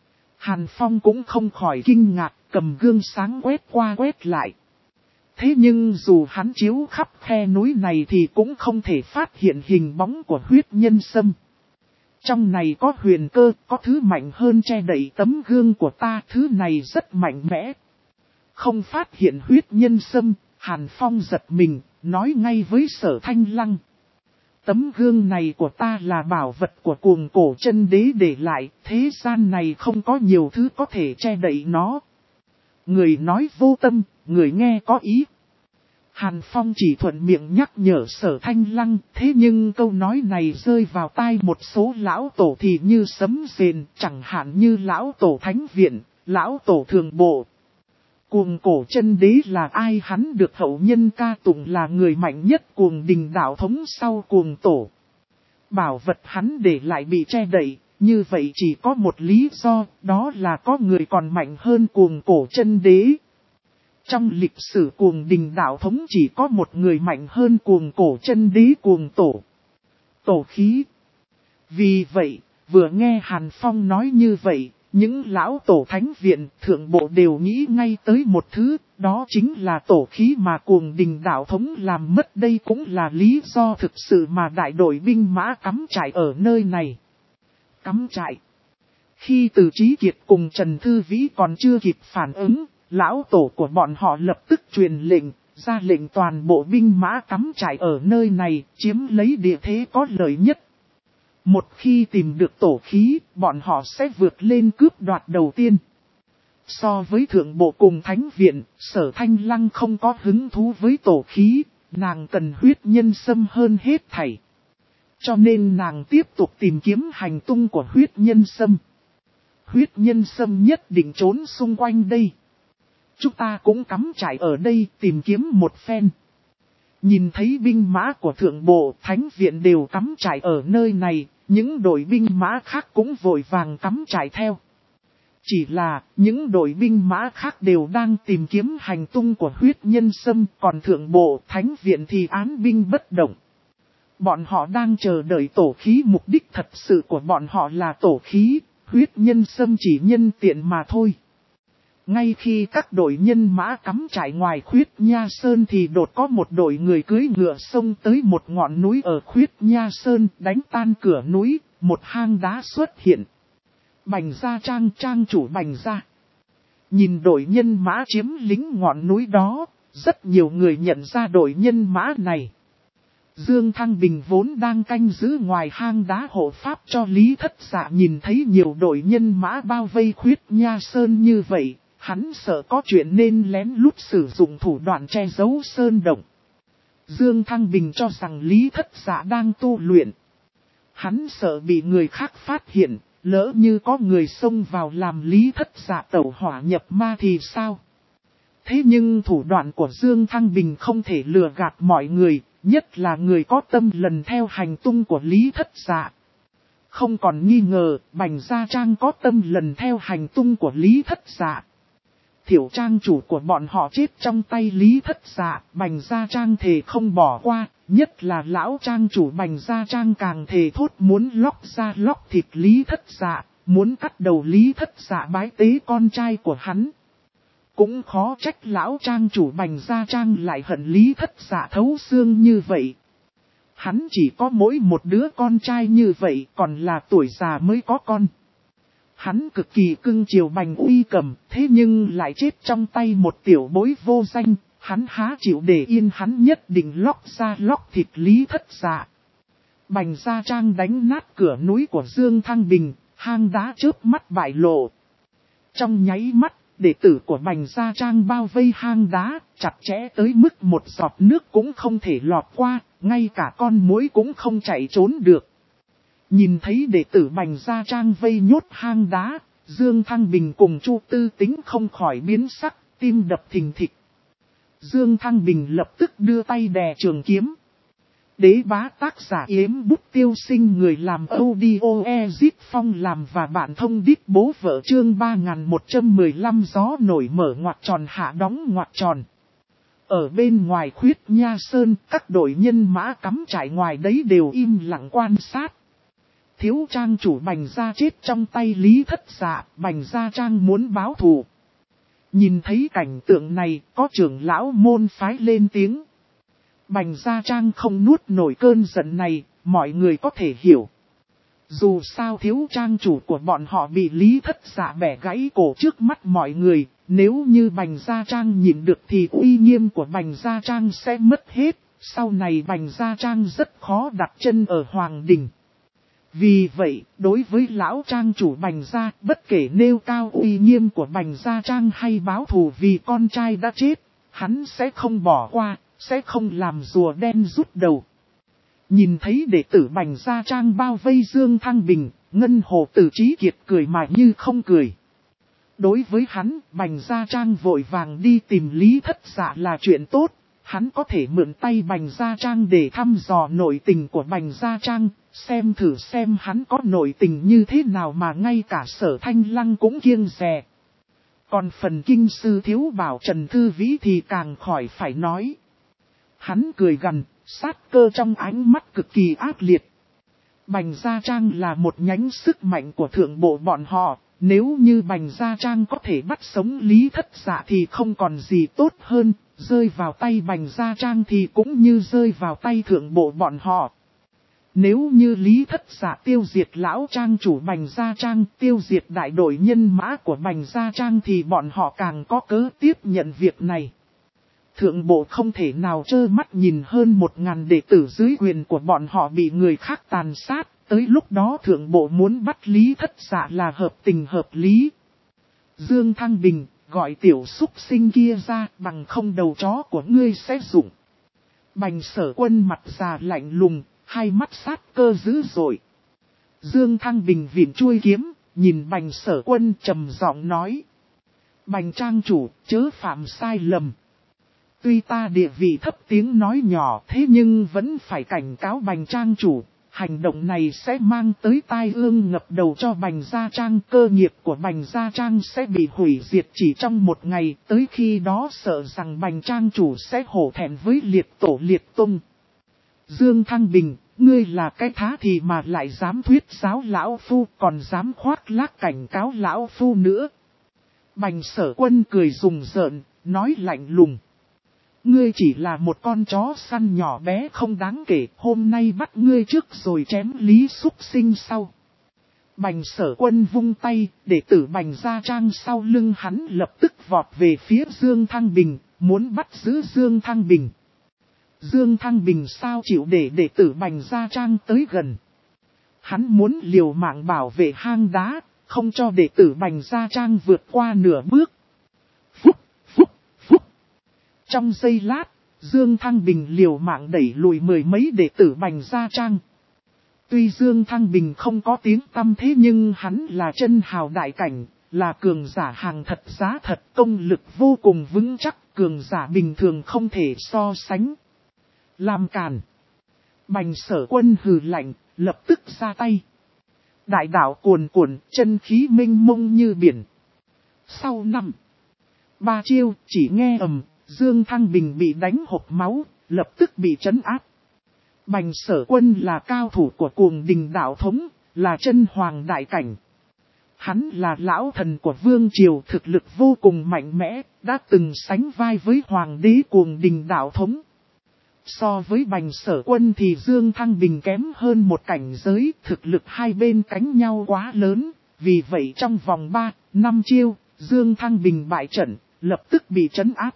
Hàn Phong cũng không khỏi kinh ngạc, cầm gương sáng quét qua quét lại. Thế nhưng dù hắn chiếu khắp khe núi này thì cũng không thể phát hiện hình bóng của huyết nhân sâm. Trong này có huyền cơ, có thứ mạnh hơn che đậy tấm gương của ta, thứ này rất mạnh mẽ. Không phát hiện huyết nhân sâm, Hàn Phong giật mình, nói ngay với Sở Thanh Lăng. Tấm gương này của ta là bảo vật của Cuồng Cổ Chân Đế để lại, thế gian này không có nhiều thứ có thể che đậy nó. Người nói vô tâm, người nghe có ý. Hàn Phong chỉ thuận miệng nhắc nhở Sở Thanh Lăng, thế nhưng câu nói này rơi vào tai một số lão tổ thì như sấm rền, chẳng hạn như lão tổ Thánh Viện, lão tổ Thường Bộ. Cuồng Cổ Chân Đế là ai? Hắn được hậu nhân ca tụng là người mạnh nhất Cuồng Đình đạo thống sau Cuồng Tổ. Bảo vật hắn để lại bị che đậy, như vậy chỉ có một lý do, đó là có người còn mạnh hơn Cuồng Cổ Chân Đế. Trong lịch sử Cuồng Đình đạo thống chỉ có một người mạnh hơn Cuồng Cổ Chân Đế, Cuồng Tổ. Tổ khí. Vì vậy, vừa nghe Hàn Phong nói như vậy, những lão tổ thánh viện thượng bộ đều nghĩ ngay tới một thứ, đó chính là tổ khí mà Cuồng Đình đạo thống làm mất. Đây cũng là lý do thực sự mà đại đội binh mã cắm trại ở nơi này. Cắm trại. Khi Từ Chí Kiệt cùng Trần Thư Vĩ còn chưa kịp phản ứng, lão tổ của bọn họ lập tức truyền lệnh, ra lệnh toàn bộ binh mã cắm trại ở nơi này, chiếm lấy địa thế có lợi nhất. Một khi tìm được tổ khí, bọn họ sẽ vượt lên cướp đoạt đầu tiên. So với thượng bộ cùng thánh viện, Sở Thanh Lăng không có hứng thú với tổ khí, nàng cần huyết nhân sâm hơn hết thảy. Cho nên nàng tiếp tục tìm kiếm hành tung của huyết nhân sâm. Huyết nhân sâm nhất định trốn xung quanh đây. Chúng ta cũng cắm trại ở đây tìm kiếm một phen. Nhìn thấy binh mã của thượng bộ, thánh viện đều cắm trại ở nơi này, những đội binh mã khác cũng vội vàng cắm trại theo. Chỉ là, những đội binh mã khác đều đang tìm kiếm hành tung của huyết nhân sâm, còn thượng bộ, thánh viện thì án binh bất động. Bọn họ đang chờ đợi tổ khí, mục đích thật sự của bọn họ là tổ khí, huyết nhân sâm chỉ nhân tiện mà thôi. Ngay khi các đội nhân mã cắm trại ngoài Khuyết Nha Sơn thì đột có một đội người cưỡi ngựa xông tới một ngọn núi ở Khuyết Nha Sơn, đánh tan cửa núi, một hang đá xuất hiện. Bành Gia Trang, trang chủ Bành Gia. Nhìn đội nhân mã chiếm lĩnh ngọn núi đó, rất nhiều người nhận ra đội nhân mã này. Dương Thăng Bình vốn đang canh giữ ngoài hang đá hộ pháp cho Lý Thất Dạ, nhìn thấy nhiều đội nhân mã bao vây Khuyết Nha Sơn như vậy, hắn sợ có chuyện nên lén lút sử dụng thủ đoạn che giấu sơn động. Dương Thăng Bình cho rằng Lý Thất Dạ đang tu luyện. Hắn sợ bị người khác phát hiện, lỡ như có người xông vào làm Lý Thất Dạ tẩu hỏa nhập ma thì sao? Thế nhưng thủ đoạn của Dương Thăng Bình không thể lừa gạt mọi người, nhất là người có tâm lần theo hành tung của Lý Thất Dạ. Không còn nghi ngờ, Bành Gia Trang có tâm lần theo hành tung của Lý Thất Dạ. Thiểu trang chủ của bọn họ chết trong tay Lý Thất Dạ, Bành Gia Trang thề không bỏ qua, nhất là lão trang chủ Bành Gia Trang càng thề thốt muốn lóc ra lóc thịt Lý Thất Dạ, muốn cắt đầu Lý Thất Dạ bái tế con trai của hắn. Cũng khó trách lão trang chủ Bành Gia Trang lại hận Lý Thất Dạ thấu xương như vậy. Hắn chỉ có mỗi một đứa con trai như vậy, còn là tuổi già mới có con. Hắn cực kỳ cưng chiều Bành Uy Cầm, thế nhưng lại chết trong tay một tiểu bối vô danh, hắn há chịu để yên, hắn nhất định lóc ra lóc thịt Lý Thất Dạ. Bành Gia Trang đánh nát cửa núi của Dương Thăng Bình, hang đá chớp mắt bại lộ. Trong nháy mắt, đệ tử của Bành Gia Trang bao vây hang đá, chặt chẽ tới mức một giọt nước cũng không thể lọt qua, ngay cả con muỗi cũng không chạy trốn được. Nhìn thấy đệ tử Bành Gia Trang vây nhốt hang đá, Dương Thăng Bình cùng Chu Tư Tính không khỏi biến sắc, tim đập thình thịch. Dương Thăng Bình lập tức đưa tay đè trường kiếm. Đế bá tác giả Yếm Bút Tiêu Sinh, người làm audio Ezip Phong làm và bản thông đít bố vợ, chương 3115 gió nổi mở ngoặc tròn hạ đóng ngoặc tròn. Ở bên ngoài Khuyết Nha Sơn, các đội nhân mã cắm trại ngoài đấy đều im lặng quan sát. Thiếu trang chủ Bành Gia chết trong tay Lý Thất Dạ, Bành Gia Trang muốn báo thù. Nhìn thấy cảnh tượng này, có trưởng lão môn phái lên tiếng. Bành Gia Trang không nuốt nổi cơn giận này, mọi người có thể hiểu. Dù sao thiếu trang chủ của bọn họ bị Lý Thất Dạ bẻ gãy cổ trước mắt mọi người, nếu như Bành Gia Trang nhịn được thì uy nghiêm của Bành Gia Trang sẽ mất hết, sau này Bành Gia Trang rất khó đặt chân ở Hoàng Đình. Vì vậy, đối với lão trang chủ Bành Gia, bất kể nêu cao uy nghiêm của Bành Gia Trang hay báo thù vì con trai đã chết, hắn sẽ không bỏ qua, sẽ không làm rùa đen rút đầu. Nhìn thấy đệ tử Bành Gia Trang bao vây Dương Thăng Bình, Ngân Hồ Tử Chí Kiệt cười mà như không cười. Đối với hắn, Bành Gia Trang vội vàng đi tìm Lý Thất Dạ là chuyện tốt. Hắn có thể mượn tay Bành Gia Trang để thăm dò nội tình của Bành Gia Trang, Xem thử xem hắn có nội tình như thế nào mà ngay cả Sở Thanh Lăng cũng kiêng dè. Còn phần kinh sư thiếu bảo Trần Thư Vĩ thì càng khỏi phải nói. Hắn cười gằn, sát cơ trong ánh mắt cực kỳ ác liệt. Bành Gia Trang là một nhánh sức mạnh của thượng bộ bọn họ. Nếu như Bành Gia Trang có thể bắt sống Lý Thất Dạ thì không còn gì tốt hơn. Rơi vào tay Bành Gia Trang thì cũng như rơi vào tay thượng bộ bọn họ. Nếu như Lý Thất Dạ tiêu diệt lão trang chủ Bành Gia Trang, tiêu diệt đại đội nhân mã của Bành Gia Trang thì bọn họ càng có cớ tiếp nhận việc này. Thượng bộ không thể nào trơ mắt nhìn hơn 1000 đệ tử dưới quyền của bọn họ bị người khác tàn sát, tới lúc đó thượng bộ muốn bắt Lý Thất Dạ là hợp tình hợp lý. Dương Thăng Bình, gọi tiểu súc sinh kia ra, bằng không đầu chó của ngươi sẽ rụng. Bành Sở Quân mặt già lạnh lùng, hai mắt sát cơ dữ dội. Dương Thăng Bình vịn chuôi kiếm, nhìn Bành Sở Quân trầm giọng nói. Bành trang chủ, chớ phạm sai lầm. Tuy ta địa vị thấp tiếng nói nhỏ thế nhưng vẫn phải cảnh cáo Bành trang chủ. Hành động này sẽ mang tới tai ương ngập đầu cho Bành Gia Trang. Cơ nghiệp của Bành Gia Trang sẽ bị hủy diệt chỉ trong một ngày. Tới khi đó sợ rằng Bành Trang chủ sẽ hổ thẹn với liệt tổ liệt tung. Dương Thăng Bình, ngươi là cái thá thì mà lại dám thuyết giáo lão phu, còn dám khoác lác cảnh cáo lão phu nữa. Bành Sở Quân cười rùng rợn, nói lạnh lùng. Ngươi chỉ là một con chó săn nhỏ bé không đáng kể, hôm nay bắt ngươi trước rồi chém Lý Súc Sinh sau. Bành Sở Quân vung tay, đệ tử Bành Gia Trang sau lưng hắn lập tức vọt về phía Dương Thăng Bình, muốn bắt giữ Dương Thăng Bình. Dương Thăng Bình sao chịu để đệ tử Bành Gia Trang tới gần. Hắn muốn liều mạng bảo vệ hang đá, không cho đệ tử Bành Gia Trang vượt qua nửa bước. Phúc, phúc, phúc. Trong giây lát, Dương Thăng Bình liều mạng đẩy lùi mười mấy đệ tử Bành Gia Trang. Tuy Dương Thăng Bình không có tiếng tăm thế nhưng hắn là chân hào đại cảnh, là cường giả hàng thật giá thật, công lực vô cùng vững chắc, cường giả bình thường không thể so sánh. Làm càn. Bành Sở Quân hừ lạnh, lập tức ra tay. Đại đạo cuồn cuộn, chân khí mênh mông như biển. Sau 3 chiêu, chỉ nghe ầm, Dương Thăng Bình bị đánh hộc máu, lập tức bị trấn áp. Bành Sở Quân là cao thủ của Cuồng Đình đạo thống, là chân hoàng đại cảnh. Hắn là lão thần của Vương Triều, thực lực vô cùng mạnh mẽ, đã từng sánh vai với Hoàng đế Cuồng Đình đạo thống. So với Bành Sở Quân thì Dương Thăng Bình kém hơn một cảnh giới, thực lực hai bên cánh nhau quá lớn, vì vậy trong vòng 3-5 chiêu, Dương Thăng Bình bại trận, lập tức bị trấn áp.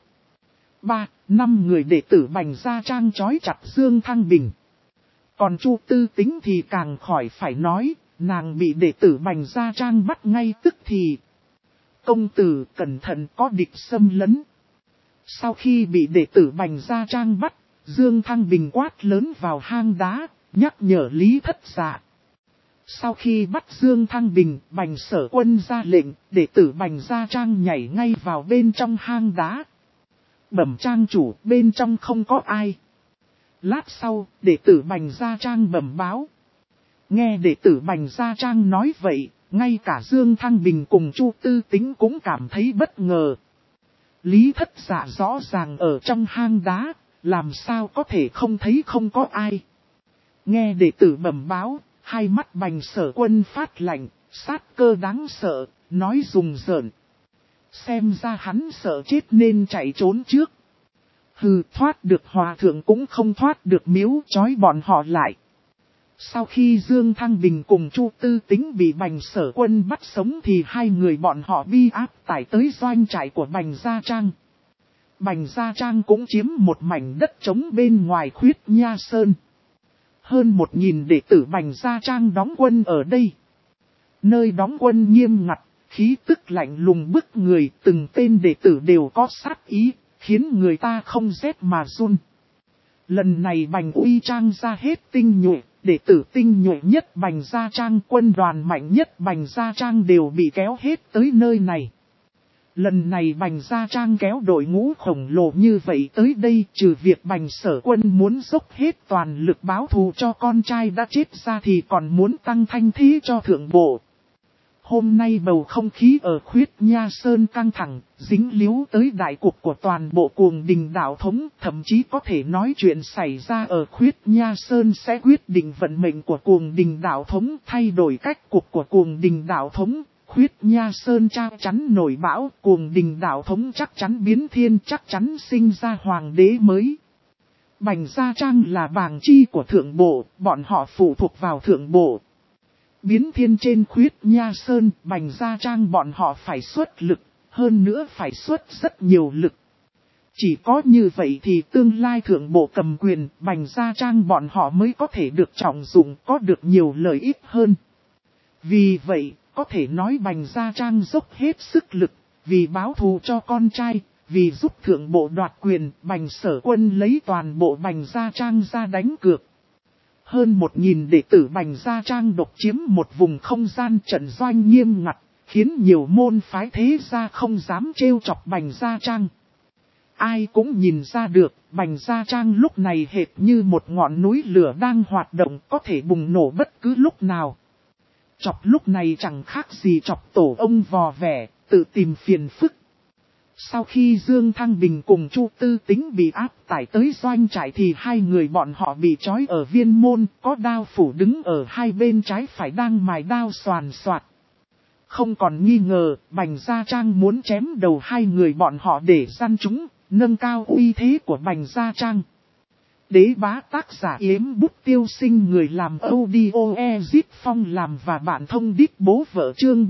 3-5 người đệ tử Bành Gia Trang trói chặt Dương Thăng Bình. Còn Chu Tư Tính thì càng khỏi phải nói, nàng bị đệ tử Bành Gia Trang bắt ngay tức thì. Công tử cẩn thận có địch xâm lấn. Sau khi bị đệ tử Bành Gia Trang bắt, Dương Thăng Bình quát lớn vào hang đá, nhắc nhở Lý Thất Dạ. Sau khi bắt Dương Thăng Bình, Bành Sở Quân ra lệnh, đệ tử Bành Gia Trang nhảy ngay vào bên trong hang đá. Bẩm trang chủ, bên trong không có ai. Lát sau, đệ tử Bành Gia Trang bẩm báo. Nghe đệ tử Bành Gia Trang nói vậy, ngay cả Dương Thăng Bình cùng Chu Tư Tính cũng cảm thấy bất ngờ. Lý Thất Dạ rõ ràng ở trong hang đá, làm sao có thể không thấy không có ai. Nghe đệ tử bẩm báo, hai mắt Bành Sở Quân phát lạnh, sát cơ đáng sợ, nói rùng rợn. Xem ra hắn sợ chết nên chạy trốn trước. Hừ, thoát được hòa thượng cũng không thoát được miếu, trói bọn họ lại. Sau khi Dương Thăng Bình cùng Chu Tư Tính bị Bành Sở Quân bắt sống thì hai người bọn họ bi áp tải tới doanh trại của Bành Gia Trang. Bành Gia Trang cũng chiếm một mảnh đất trống bên ngoài Khuyết Nha Sơn. Hơn 1000 đệ tử Bành Gia Trang đóng quân ở đây. Nơi đóng quân nghiêm ngặt, khí tức lạnh lùng bức người, từng tên đệ tử đều có sát ý, khiến người ta không rét mà run. Lần này Bành Uy Trang ra hết tinh nhuệ, đệ tử tinh nhuệ nhất Bành Gia Trang, quân đoàn mạnh nhất Bành Gia Trang đều bị kéo hết tới nơi này. Lần này Bành Gia Trang kéo đội ngũ khổng lồ như vậy tới đây, trừ việc Bành Sở Quân muốn dốc hết toàn lực báo thù cho con trai đã chết ra thì còn muốn tăng thanh thế cho thượng bộ. Hôm nay bầu không khí ở Khuyết Nha Sơn căng thẳng, dính líu tới đại cục của toàn bộ Cuồng Đình đạo thống, thậm chí có thể nói chuyện xảy ra ở Khuyết Nha Sơn sẽ quyết định vận mệnh của Cuồng Đình đạo thống, thay đổi cách cục của Cuồng Đình đạo thống. Khuyết Nha Sơn chắc chắn nổi bão, Cuồng Đình đạo thống chắc chắn biến thiên, chắc chắn sinh ra hoàng đế mới. Bành Gia Trang là bàng chi của thượng bộ, bọn họ phụ thuộc vào thượng bộ. Biến thiên trên Khuyết Nha Sơn, Bành Gia Trang bọn họ phải xuất lực, hơn nữa phải xuất rất nhiều lực. Chỉ có như vậy thì tương lai thượng bộ cầm quyền, Bành Gia Trang bọn họ mới có thể được trọng dụng, có được nhiều lợi ích hơn. Vì vậy, có thể nói Bành Gia Trang dốc hết sức lực, vì báo thù cho con trai, vì giúp thượng bộ đoạt quyền, Bành Sở Quân lấy toàn bộ Bành Gia Trang ra đánh cược. Hơn 1000 đệ tử Bành Gia Trang độc chiếm một vùng không gian trận doanh nghiêm ngặt, khiến nhiều môn phái thế gia không dám trêu chọc Bành Gia Trang. Ai cũng nhìn ra được, Bành Gia Trang lúc này hệt như một ngọn núi lửa đang hoạt động, có thể bùng nổ bất cứ lúc nào. Chọc lúc này chẳng khác gì chọc tổ ông vò vẽ, tự tìm phiền phức. Sau khi Dương Thăng Bình cùng Chu Tư Tính bị áp tải tới doanh trại thì hai người bọn họ bị trói ở viên môn, có đao phủ đứng ở hai bên trái phải đang mài đao xoàn xoạt. Không còn nghi ngờ, Bành Gia Trang muốn chém đầu hai người bọn họ để săn chúng, nâng cao uy thế của Bành Gia Trang. Đế bá tác giả Yếm Bút Tiêu Sinh, người làm audio Ezip Phong làm và bạn thông đít bố vợ chương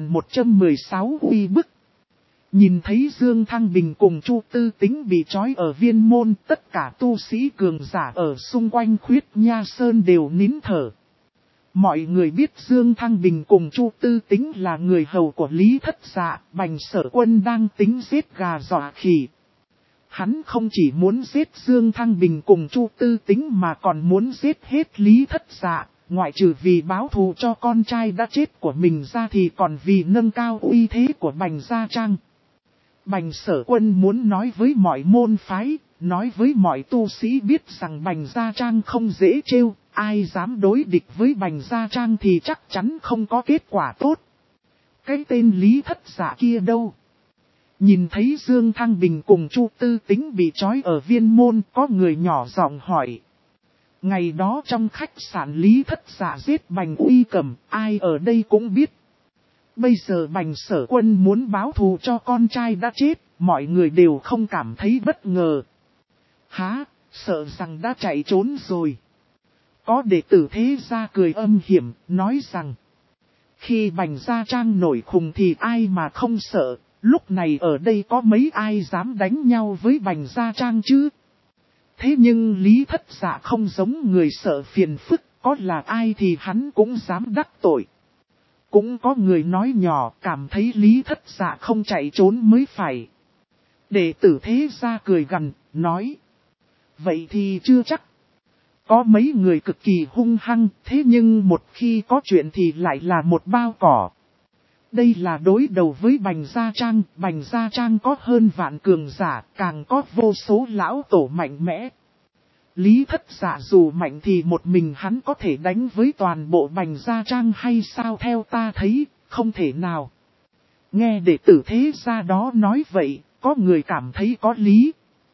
3116 uy bức. Nhìn thấy Dương Thăng Bình cùng Chu Tư Tính bị trói ở viên môn, tất cả tu sĩ cường giả ở xung quanh Khuyết Nha Sơn đều nín thở. Mọi người biết Dương Thăng Bình cùng Chu Tư Tính là người hầu của Lý Thất Dạ, Bành Sở Quân đang tính giết gà dọa khỉ. Hắn không chỉ muốn giết Dương Thăng Bình cùng Chu Tư Tính mà còn muốn giết hết Lý Thất Dạ, ngoại trừ vì báo thù cho con trai đã chết của mình ra thì còn vì nâng cao uy thế của Bành Gia Trang. Bành Sở Quân muốn nói với mọi môn phái, nói với mọi tu sĩ biết rằng Bành Gia Trang không dễ trêu, ai dám đối địch với Bành Gia Trang thì chắc chắn không có kết quả tốt. Cái tên Lý Thất Dạ kia đâu? Nhìn thấy Dương Thăng Bình cùng Chu Tư Tính bị trói ở viên môn, có người nhỏ giọng hỏi. Ngày đó trong khách sạn Lý Thất Dạ giết Bành Uy Cầm, ai ở đây cũng biết. Bây giờ Bành Sở Quân muốn báo thù cho con trai đã chết, mọi người đều không cảm thấy bất ngờ. Hả, sợ rằng đã chạy trốn rồi. Có đệ tử thế gia cười âm hiểm, nói rằng. Khi Bành Gia Trang nổi khùng thì ai mà không sợ, lúc này ở đây có mấy ai dám đánh nhau với Bành Gia Trang chứ? Thế nhưng Lý Thất Dạ không giống người sợ phiền phức, có là ai thì hắn cũng dám đắc tội. Cũng có người nói nhỏ cảm thấy Lý Thất Dạ không chạy trốn mới phải. Đệ tử thế gia cười gằn, nói. Vậy thì chưa chắc. Có mấy người cực kỳ hung hăng, thế nhưng một khi có chuyện thì lại là một bao cỏ. Đây là đối đầu với Bành Gia Trang có hơn vạn cường giả, càng có vô số lão tổ mạnh mẽ. Lý Thất Dạ dù mạnh thì một mình hắn có thể đánh với toàn bộ Bành Gia Trang hay sao? Theo ta thấy, không thể nào. Nghe đệ tử thế gia đó nói vậy, có người cảm thấy có lý.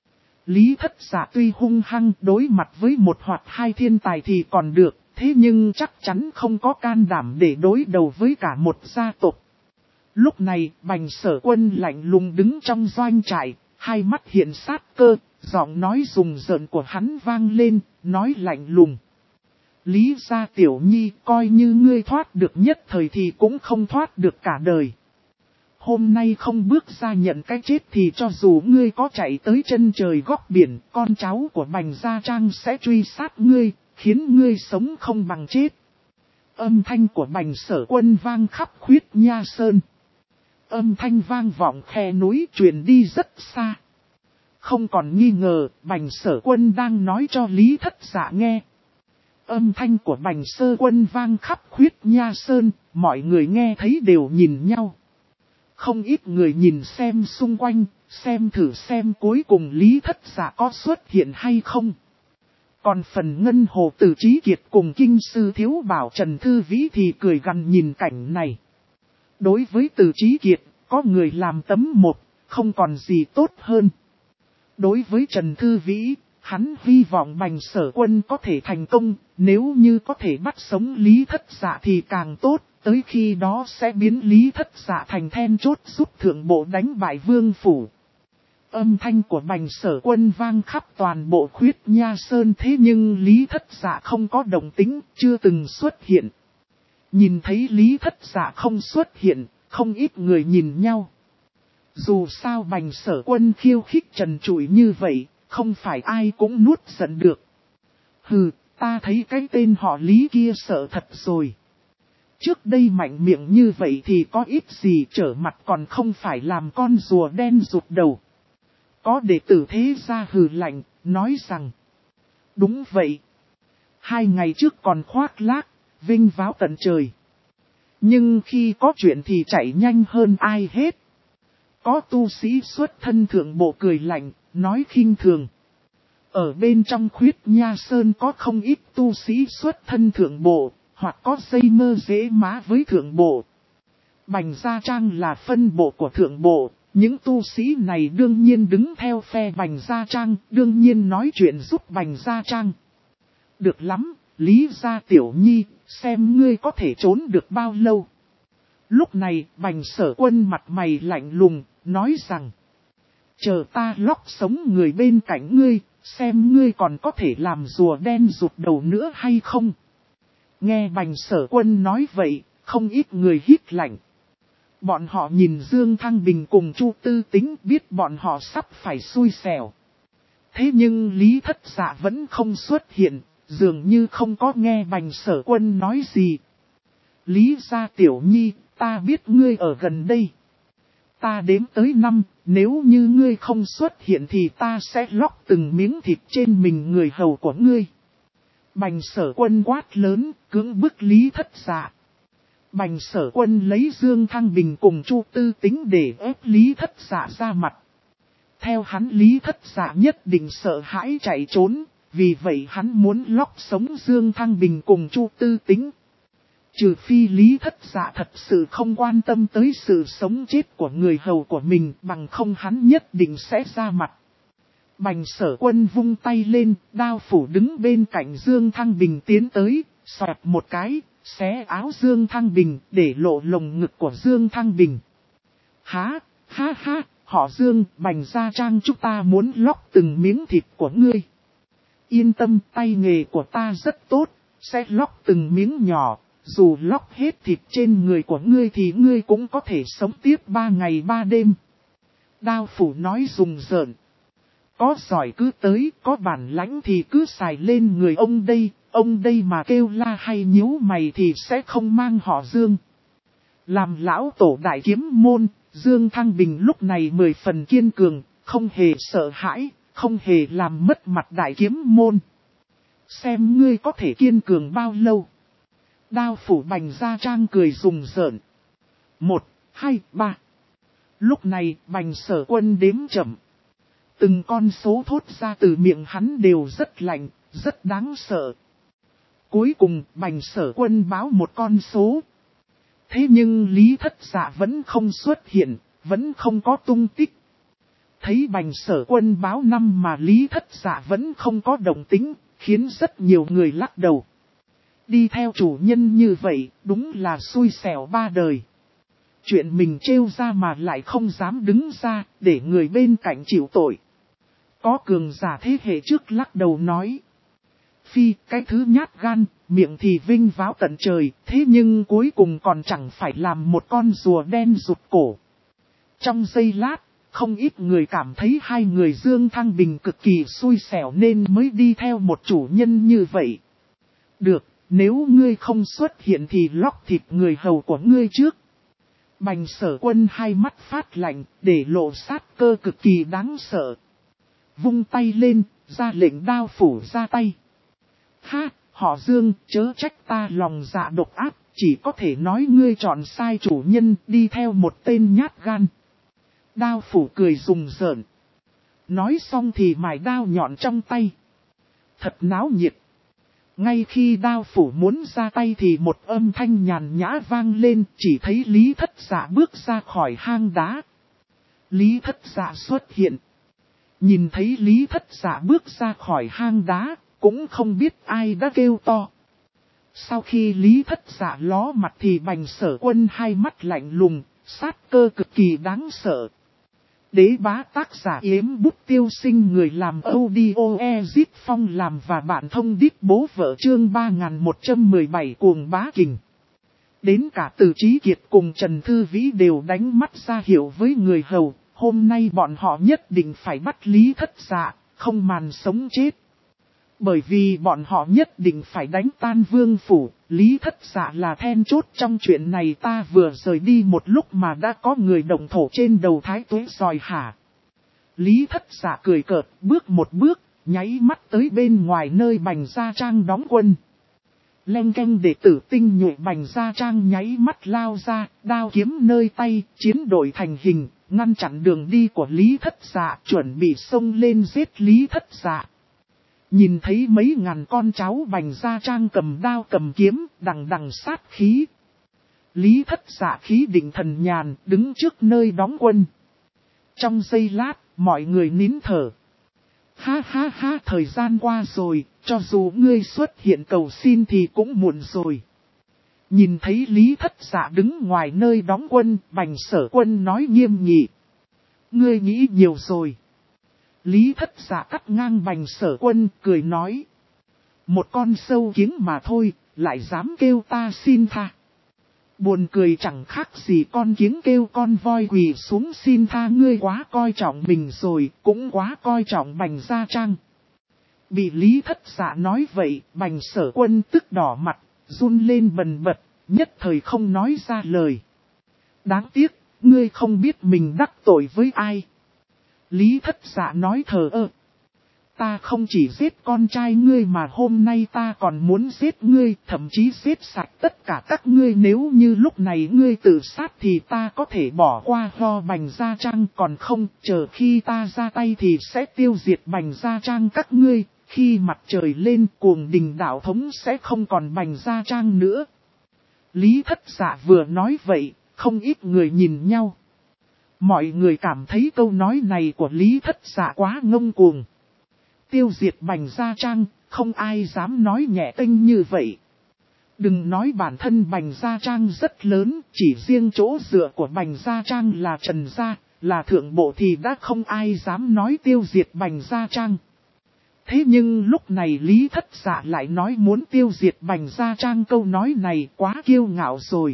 Lý Thất Dạ tuy hung hăng đối mặt với một hoặc hai thiên tài thì còn được, thế nhưng chắc chắn không có can đảm để đối đầu với cả một gia tộc. Lúc này, Bành Sở Quân lạnh lùng đứng trong doanh trại, hai mắt hiện sát cơ, giọng nói rùng rợn của hắn vang lên, nói lạnh lùng. Lý gia tiểu nhi, coi như ngươi thoát được nhất thời thì cũng không thoát được cả đời. Hôm nay không bước ra nhận cái chết thì cho dù ngươi có chạy tới chân trời góc biển, con cháu của Bành Gia Trang sẽ truy sát ngươi, khiến ngươi sống không bằng chết. Âm thanh của Bành Sở Quân vang khắp Khuyết Nha Sơn. Âm thanh vang vọng khe núi truyền đi rất xa. Không còn nghi ngờ, Bành Sở Quân đang nói cho Lý Thất Dạ nghe. Âm thanh của Bành Sở Quân vang khắp Khuyết Nha Sơn, mọi người nghe thấy đều nhìn nhau. Không ít người nhìn xem xung quanh, xem thử xem cuối cùng Lý Thất Dạ có xuất hiện hay không. Còn phần Ngân Hồ Tử Trí Kiệt cùng kinh sư Thiếu Bảo Trần Thư Vĩ thì cười gằn nhìn cảnh này. Đối với Tử Trí Kiệt, có người làm tấm một, không còn gì tốt hơn. Đối với Trần Thư Vĩ, hắn hy vọng Bành Sở Quân có thể thành công, nếu như có thể bắt sống Lý Thất Dạ thì càng tốt, tới khi đó sẽ biến Lý Thất Dạ thành then chốt giúp thượng bộ đánh bại Vương Phủ. Âm thanh của Bành Sở Quân vang khắp toàn bộ Khuyết Nha Sơn, thế nhưng Lý Thất Dạ không có động tĩnh, chưa từng xuất hiện. Nhìn thấy Lý Thất Dạ không xuất hiện, không ít người nhìn nhau. Dù sao Bành Sở Quân khiêu khích trần trụi như vậy, không phải ai cũng nuốt giận được. Hừ, ta thấy cái tên họ Lý kia sợ thật rồi. Trước đây mạnh miệng như vậy thì có ít gì trở mặt, còn không phải làm con rùa đen rụt đầu. Có đệ tử thế gia hừ lạnh, nói rằng. Đúng vậy. 2 ngày trước còn khoác lác, vinh váo tận trời. Nhưng khi có chuyện thì chạy nhanh hơn ai hết. Có tu sĩ xuất thân thượng bộ cười lạnh, nói khinh thường. Ở bên trong Khuyết Nha Sơn có không ít tu sĩ xuất thân thượng bộ, hoặc có dây mơ dễ má với thượng bộ. Bành Gia Trang là phân bộ của thượng bộ, những tu sĩ này đương nhiên đứng theo phe Bành Gia Trang, đương nhiên nói chuyện giúp Bành Gia Trang. Được lắm, Lý Gia Tiểu Nhi, xem ngươi có thể trốn được bao lâu. Lúc này, Bành Sở Quân mặt mày lạnh lùng, nói rằng. Chờ ta lóc sống người bên cạnh ngươi, xem ngươi còn có thể làm rùa đen rụt đầu nữa hay không. Nghe Bành Sở Quân nói vậy, không ít người hít lạnh. Bọn họ nhìn Dương Thăng Bình cùng Chu Tư Tính biết bọn họ sắp phải xui xẻo. Thế nhưng Lý Thất Dạ vẫn không xuất hiện, dường như không có nghe Bành Sở Quân nói gì. Lý Gia Tiểu Nhi, ta biết ngươi ở gần đây. Ta đếm tới 5, nếu như ngươi không xuất hiện thì ta sẽ lóc từng miếng thịt trên mình người hầu của ngươi. Bành Sở Quân quát lớn, cưỡng bức Lý Thất Dạ. Bành Sở Quân lấy Dương Thăng Bình cùng Chu Tư Tính để ép Lý Thất Dạ ra mặt. Theo hắn Lý Thất Dạ nhất định sợ hãi chạy trốn, vì vậy hắn muốn lóc sống Dương Thăng Bình cùng Chu Tư Tính. Trừ phi Lý Thất Dạ thật sự không quan tâm tới sự sống chết của người hầu của mình, bằng không hắn nhất định sẽ ra mặt. Bành Sở Quân vung tay lên, đao phủ đứng bên cạnh Dương Thăng Bình tiến tới, xoẹt một cái, xé áo Dương Thăng Bình để lộ lồng ngực của Dương Thăng Bình. Ha, họ Dương, Bành Gia Trang chúng ta muốn lóc từng miếng thịt của ngươi. Yên tâm, tay nghề của ta rất tốt, sẽ lóc từng miếng nhỏ. Dù lóc hết thịt trên người của ngươi thì ngươi cũng có thể sống tiếp 3 ngày 3 đêm. Đao phủ nói rùng rợn. Có giỏi cứ tới, có bản lãnh thì cứ xài lên người ông đây mà kêu la hay nhíu mày thì sẽ không mang họ Dương. Làm lão tổ đại kiếm môn, Dương Thăng Bình lúc này 10 phần kiên cường, không hề sợ hãi, không hề làm mất mặt đại kiếm môn. Xem ngươi có thể kiên cường bao lâu. Đao phủ Bành Gia Trang cười rùng rợn. 1, 2, 3. Lúc này Bành Sở Quân đếm chậm. Từng con số thốt ra từ miệng hắn đều rất lạnh, rất đáng sợ. Cuối cùng Bành Sở Quân báo một con số. Thế nhưng Lý Thất Dạ vẫn không xuất hiện, vẫn không có tung tích. Thấy Bành Sở Quân báo 5 mà Lý Thất Dạ vẫn không có động tĩnh, khiến rất nhiều người lắc đầu. Đi theo chủ nhân như vậy, đúng là xui xẻo 3 đời. Chuyện mình trêu ra mà lại không dám đứng ra, để người bên cạnh chịu tội. Có cường giả thế hệ trước lắc đầu nói. Phi, cái thứ nhát gan, miệng thì vinh váo tận trời, thế nhưng cuối cùng còn chẳng phải làm một con rùa đen rụt cổ. Trong giây lát, không ít người cảm thấy hai người Dương Thăng Bình cực kỳ xui xẻo nên mới đi theo một chủ nhân như vậy. Được, nếu ngươi không xuất hiện thì lóc thịt người hầu của ngươi trước. Bành Sở Quân hai mắt phát lạnh, để lộ sát cơ cực kỳ đáng sợ. Vung tay lên, ra lệnh đao phủ ra tay. Ha, họ Dương, chớ trách ta lòng dạ độc ác, chỉ có thể nói ngươi chọn sai chủ nhân, đi theo một tên nhát gan. Đao phủ cười rùng rợn. Nói xong thì mài đao nhọn trong tay. Thật náo nhiệt. Ngay khi đao phủ muốn ra tay thì một âm thanh nhàn nhã vang lên, chỉ thấy Lý Thất Dạ bước ra khỏi hang đá. Lý Thất Dạ xuất hiện. Nhìn thấy Lý Thất Dạ bước ra khỏi hang đá, cũng không biết ai đã kêu to. Sau khi Lý Thất Dạ ló mặt thì Bành Sở Quân hai mắt lạnh lùng, sát cơ cực kỳ đáng sợ. Đế bá tác giả Yếm Bút Tiêu Sinh, người làm audio Ezit Phong làm và bạn thông điệp bố vợ, chương 3117 cuồng bá kình. Đến cả Từ Chí Kiệt cùng Trần Thư Vĩ đều đánh mắt ra hiệu với người hầu, hôm nay bọn họ nhất định phải bắt Lý Thất Dạ, không màn sống chết. Bởi vì bọn họ nhất định phải đánh tan vương phủ, Lý Thất Dạ là then chốt trong chuyện này. Ta vừa rời đi một lúc mà đã có người động thổ trên đầu Thái Tuế rồi hả? Lý Thất Dạ cười cợt, bước một bước, nháy mắt tới bên ngoài nơi Bành Gia Trang đóng quân. Leng keng đệ tử tinh nhuệ Bành Gia Trang nháy mắt lao ra, đao kiếm nơi tay, chiến đội thành hình, ngăn chặn đường đi của Lý Thất Dạ, chuẩn bị xông lên giết Lý Thất Dạ. Nhìn thấy mấy ngàn con cháu Bành Gia Trang cầm đao cầm kiếm, đằng đằng sát khí. Lý Thất Dạ khí định thần nhàn, đứng trước nơi đóng quân. Trong giây lát, mọi người nín thở. Ha ha ha, thời gian qua rồi, cho dù ngươi xuất hiện cầu xin thì cũng muộn rồi. Nhìn thấy Lý Thất Dạ đứng ngoài nơi đóng quân, Bành Sở Quân nói nghiêm nghị. Ngươi nghĩ nhiều rồi. Lý Thất Dạ cắt ngang Bành Sở Quân, cười nói. Một con sâu kiếng mà thôi, lại dám kêu ta xin tha. Buồn cười chẳng khác gì con kiếng kêu con voi quỳ xuống xin tha. Ngươi quá coi trọng mình rồi, cũng quá coi trọng Bành Gia Trang. Bị Lý Thất Dạ nói vậy, Bành Sở Quân tức đỏ mặt, run lên bần bật, nhất thời không nói ra lời. Đáng tiếc, ngươi không biết mình đắc tội với ai. Lý Thất Dạ nói thờ ơ. Ta không chỉ giết con trai ngươi mà hôm nay ta còn muốn giết ngươi, thậm chí giết sạch tất cả các ngươi. Nếu như lúc này ngươi tự sát thì ta có thể bỏ qua Ho Bành Gia Trang, còn không, chờ khi ta ra tay thì sẽ tiêu diệt Bành Gia Trang các ngươi. Khi mặt trời lên, cuồng đình đạo thống sẽ không còn Bành Gia Trang nữa. Lý Thất Dạ vừa nói vậy, không ít người nhìn nhau. Mọi người cảm thấy câu nói này của Lý Thất Dạ quá ngông cuồng. Tiêu diệt Bành Gia Trang, không ai dám nói nhẹ tênh như vậy. Đừng nói bản thân Bành Gia Trang rất lớn, chỉ riêng chỗ dựa của Bành Gia Trang là Trần Gia, là thượng bộ thì đã không ai dám nói tiêu diệt Bành Gia Trang. Thế nhưng lúc này Lý Thất Dạ lại nói muốn tiêu diệt Bành Gia Trang, câu nói này quá kiêu ngạo rồi.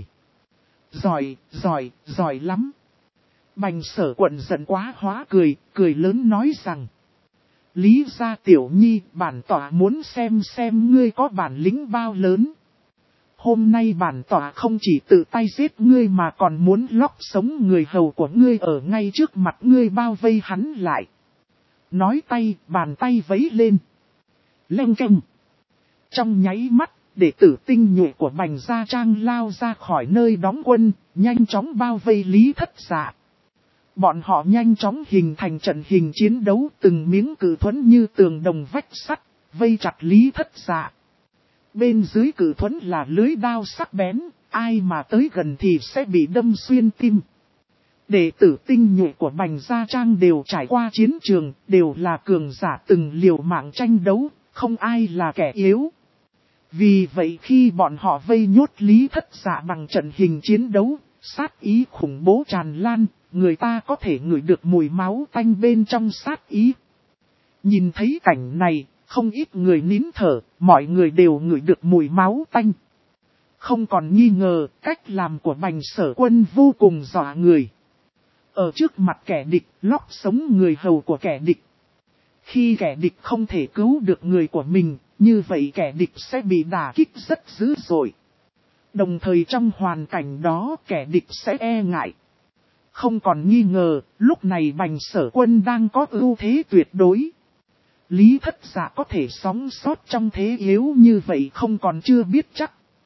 Giỏi lắm. Bành Sở Quận giận quá hóa cười, cười lớn nói rằng. Lý gia tiểu nhi, bản tỏa muốn xem ngươi có bản lĩnh bao lớn. Hôm nay bản tỏa không chỉ tự tay giết ngươi mà còn muốn lóc sống người hầu của ngươi ở ngay trước mặt ngươi, bao vây hắn lại. Nói tay, bàn tay vẫy lên. Leng keng. Trong nháy mắt, đệ tử tinh nhuệ của Bành Gia Trang lao ra khỏi nơi đóng quân, nhanh chóng bao vây Lý Thất Dạ. Bọn họ nhanh chóng hình thành trận hình chiến đấu, từng miếng cự thuẫn như tường đồng vách sắt, vây chặt Lý Thất Dạ. Bên dưới cự thuẫn là lưới đao sắc bén, ai mà tới gần thì sẽ bị đâm xuyên tim. Đệ tử tinh nhuệ của Bành Gia Trang đều trải qua chiến trường, đều là cường giả từng liều mạng tranh đấu, không ai là kẻ yếu. Vì vậy khi bọn họ vây nhốt Lý Thất Dạ bằng trận hình chiến đấu, sát ý khủng bố tràn lan, người ta có thể ngửi được mùi máu tanh bên trong sát ý. Nhìn thấy cảnh này, không ít người nín thở, mọi người đều ngửi được mùi máu tanh. Không còn nghi ngờ, cách làm của Bành Sở Quân vô cùng dọa người. Ở trước mặt kẻ địch, lóc sống người hầu của kẻ địch. Khi kẻ địch không thể cứu được người của mình, như vậy kẻ địch sẽ bị đả kích rất dữ dội. Đồng thời trong hoàn cảnh đó kẻ địch sẽ e ngại. Không còn nghi ngờ, lúc này Bành Sở Quân đang có ưu thế tuyệt đối. Lý Thất Dạ có thể sống sót trong thế yếu như vậy không còn chưa biết chắc.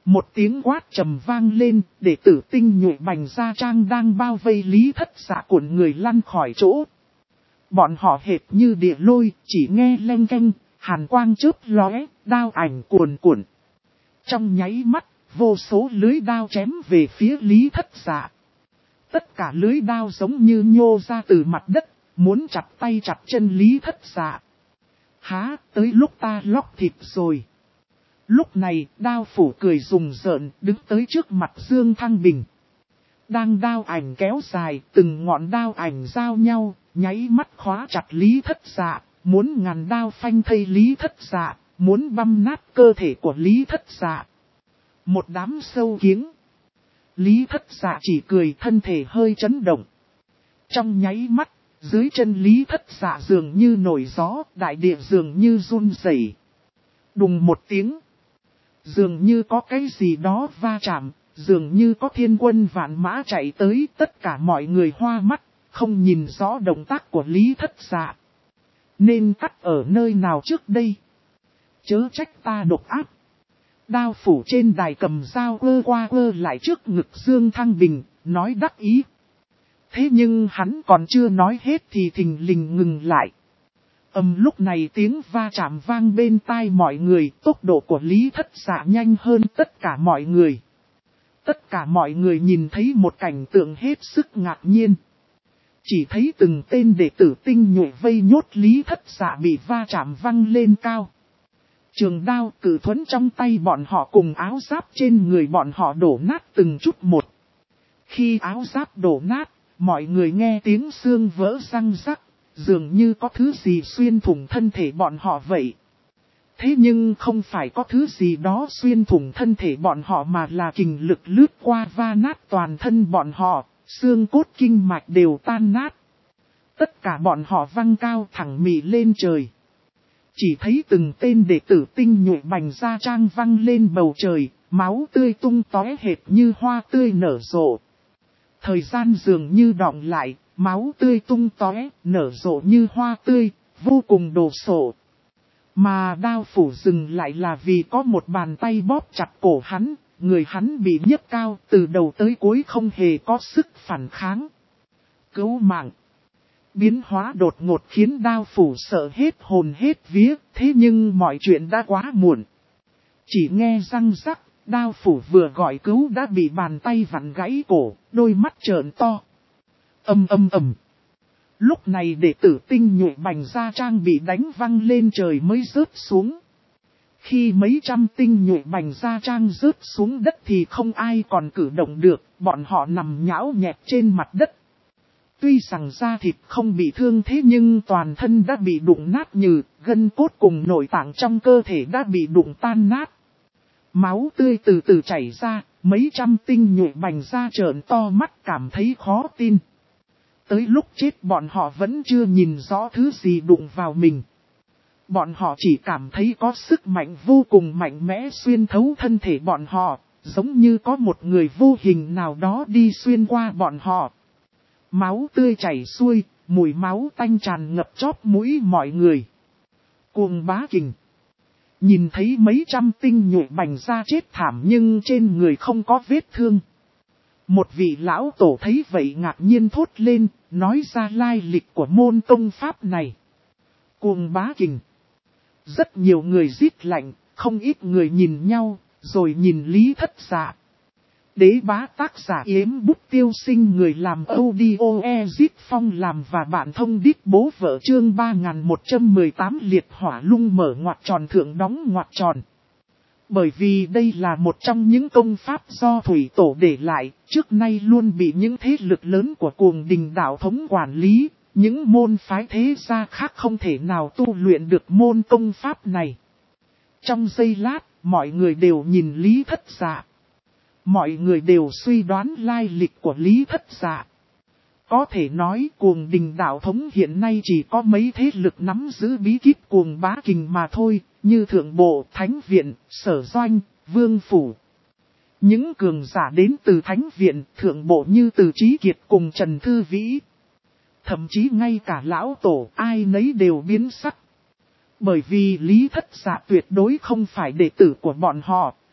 Một tiếng quát trầm vang lên, đệ tử Tinh Nhuệ Bành Gia Trang đang bao vây Lý Thất Dạ cuộn người lăn khỏi chỗ. Bọn họ hệt như địa lôi, chỉ nghe leng keng, hàn quang chớp lóe, đao ảnh cuồn cuộn. Trong nháy mắt, vô số lưới đao chém về phía Lý Thất Dạ. Tất cả lưới đao giống như nhô ra từ mặt đất, muốn chặt tay chặt chân Lý Thất Dạ. Há, tới lúc ta lóc thịt rồi. Lúc này, đao phủ cười rùng rợn, đứng tới trước mặt Dương Thăng Bình. Đang đao ảnh kéo dài, từng ngọn đao ảnh giao nhau, nháy mắt khóa chặt Lý Thất Dạ, muốn ngàn đao phanh thây Lý Thất Dạ, muốn băm nát cơ thể của Lý Thất Dạ. Một đám sâu kiếng. Lý Thất Dạ chỉ cười, thân thể hơi chấn động. Trong nháy mắt, dưới chân Lý Thất Dạ dường như nổi gió, đại địa dường như run rẩy. Đùng một tiếng. Dường như có cái gì đó va chạm, dường như có thiên quân vạn mã chạy tới, tất cả mọi người hoa mắt, không nhìn rõ động tác của Lý Thất Dạ. Nên cắt ở nơi nào trước đây? Chớ trách ta độc ác. Đao phủ trên đài cầm dao ơ qua ơ lại trước ngực Dương Thăng Bình, nói đắc ý. Thế nhưng hắn còn chưa nói hết thì thình lình ngừng lại. Lúc này tiếng va chạm vang bên tai mọi người, tốc độ của Lý Thất Dạ nhanh hơn tất cả mọi người. Tất cả mọi người nhìn thấy một cảnh tượng hết sức ngạc nhiên. Chỉ thấy từng tên đệ tử Tinh Nhuệ vây nhốt Lý Thất Dạ bị va chạm văng lên cao. Trường đao cử thuẫn trong tay bọn họ cùng áo giáp trên người bọn họ đổ nát từng chút một. Khi áo giáp đổ nát, mọi người nghe tiếng xương vỡ răng rắc, dường như có thứ gì xuyên thủng thân thể bọn họ vậy. Thế nhưng không phải có thứ gì đó xuyên thủng thân thể bọn họ mà là kình lực lướt qua va nát toàn thân bọn họ, xương cốt kinh mạch đều tan nát. Tất cả bọn họ văng cao thẳng mì lên trời. Chỉ thấy từng tên đệ tử Tinh Nhuệ Bành Gia Trang văng lên bầu trời, máu tươi tung tóe hệt như hoa tươi nở rộ. Thời gian dường như đọng lại, máu tươi tung tóe, nở rộ như hoa tươi, vô cùng đồ sộ. Mà đao phủ dừng lại là vì có một bàn tay bóp chặt cổ hắn, người hắn bị nhấc cao, từ đầu tới cuối không hề có sức phản kháng. Cứu mạng. Biến hóa đột ngột khiến đao phủ sợ hết hồn hết vía, thế nhưng mọi chuyện đã quá muộn. Chỉ nghe răng rắc, đao phủ vừa gọi cứu đã bị bàn tay vặn gãy cổ, đôi mắt trợn to. Ầm. Lúc này đệ tử Tinh Nhuệ Bành Gia Trang bị đánh văng lên trời mới rớt xuống. Khi mấy trăm Tinh Nhuệ Bành Gia Trang rớt xuống đất thì không ai còn cử động được, bọn họ nằm nhão nhẹt trên mặt đất. Tuy rằng da thịt không bị thương thế nhưng toàn thân đã bị đụng nát nhừ, gân cốt cùng nội tạng trong cơ thể đã bị đụng tan nát. Máu tươi từ từ chảy ra, mấy trăm Tinh Nhuệ Bành Gia trợn to mắt cảm thấy khó tin. Tới lúc chết bọn họ vẫn chưa nhìn rõ thứ gì đụng vào mình. Bọn họ chỉ cảm thấy có sức mạnh vô cùng mạnh mẽ xuyên thấu thân thể bọn họ, giống như có một người vô hình nào đó đi xuyên qua bọn họ. Máu tươi chảy xuôi, mùi máu tanh tràn ngập chóp mũi mọi người. Cuồng Bá Kình. Nhìn thấy mấy trăm Tinh Nhuệ Bành Gia chết thảm nhưng trên người không có vết thương. Một vị lão tổ thấy vậy ngạc nhiên thốt lên, nói ra lai lịch của môn công pháp này. Cuồng Bá Kình. Rất nhiều người rít lạnh, không ít người nhìn nhau, rồi nhìn Lý Thất Dạ. Đế Bá tác giả Yếm Bút Tiêu Sinh, người làm audio Ezit Phong làm và bạn thông đít bố vợ chương 3118 liệt hỏa lung mở ngoặc tròn thượng đóng ngoặc tròn. Bởi vì đây là một trong những công pháp do Thủy Tổ để lại, trước nay luôn bị những thế lực lớn của Cuồng Đình đạo thống quản lý, những môn phái thế gia khác không thể nào tu luyện được môn công pháp này. Trong giây lát, mọi người đều nhìn Lý Thất Dạ. Mọi người đều suy đoán lai lịch của Lý Thất Dạ. Có thể nói Cuồng Đình đạo thống hiện nay chỉ có mấy thế lực nắm giữ bí kíp Cuồng Bá Kình mà thôi, như Thượng Bộ, Thánh Viện, Sở Doanh, Vương Phủ. Những cường giả đến từ Thánh Viện, Thượng Bộ như từ Trí Kiệt cùng Trần Thư Vĩ. Thậm chí ngay cả lão tổ ai nấy đều biến sắc. Bởi vì Lý Thất Dạ tuyệt đối không phải đệ tử của bọn họ,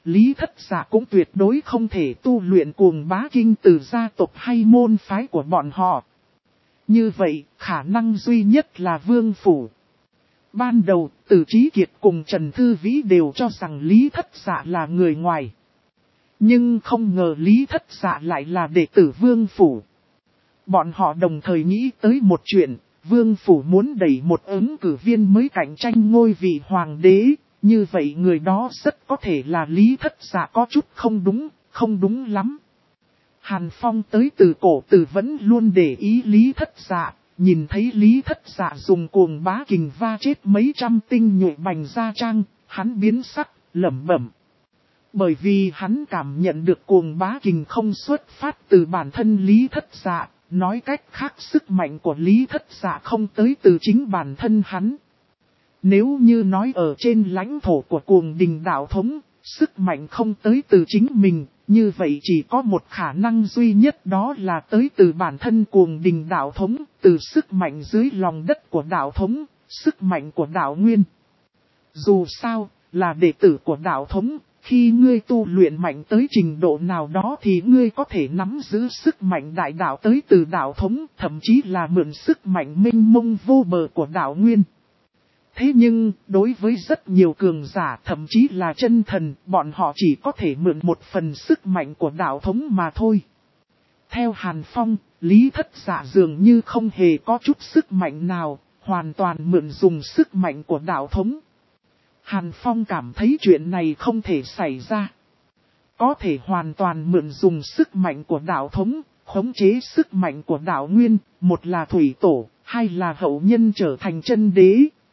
Lý Thất Dạ cũng tuyệt đối không thể tu luyện cuồng bá kinh từ gia tộc hay môn phái của bọn họ. Như vậy, khả năng duy nhất là Vương Phủ. Ban đầu, Từ Chí Kiệt cùng Trần Thư Vĩ đều cho rằng Lý Thất Dạ là người ngoài. Nhưng không ngờ Lý Thất Dạ lại là đệ tử Vương Phủ. Bọn họ đồng thời nghĩ tới một chuyện, Vương Phủ muốn đẩy một ứng cử viên mới cạnh tranh ngôi vị hoàng đế, như vậy người đó rất có thể là Lý Thất Dạ có chút không đúng lắm. Hàn Phong tới từ cổ tử vẫn luôn để ý Lý Thất Dạ, nhìn thấy Lý Thất Dạ dùng cuồng bá kình va chết mấy trăm tinh nhuệ Bành Gia Trang, hắn biến sắc, lẩm bẩm. Bởi vì hắn cảm nhận được cuồng bá kình không xuất phát từ bản thân Lý Thất Dạ, nói cách khác sức mạnh của Lý Thất Dạ không tới từ chính bản thân hắn. Nếu như nói ở trên lãnh thổ của cuồng đình đạo thống, sức mạnh không tới từ chính mình, như vậy chỉ có một khả năng duy nhất đó là tới từ bản thân cuồng đình đạo thống, từ sức mạnh dưới lòng đất của đạo thống, sức mạnh của đạo nguyên. Dù sao, là đệ tử của đạo thống, khi ngươi tu luyện mạnh tới trình độ nào đó thì ngươi có thể nắm giữ sức mạnh đại đạo tới từ đạo thống, thậm chí là mượn sức mạnh mênh mông vô bờ của đạo nguyên. Thế nhưng, đối với rất nhiều cường giả thậm chí là chân thần, bọn họ chỉ có thể mượn một phần sức mạnh của đạo thống mà thôi. Theo Hàn Phong, Lý Thất Dạ dường như không hề có chút sức mạnh nào, hoàn toàn mượn dùng sức mạnh của đạo thống. Hàn Phong cảm thấy chuyện này không thể xảy ra. Có thể hoàn toàn mượn dùng sức mạnh của đạo thống, khống chế sức mạnh của đạo nguyên, một là thủy tổ, hai là hậu nhân trở thành chân đế.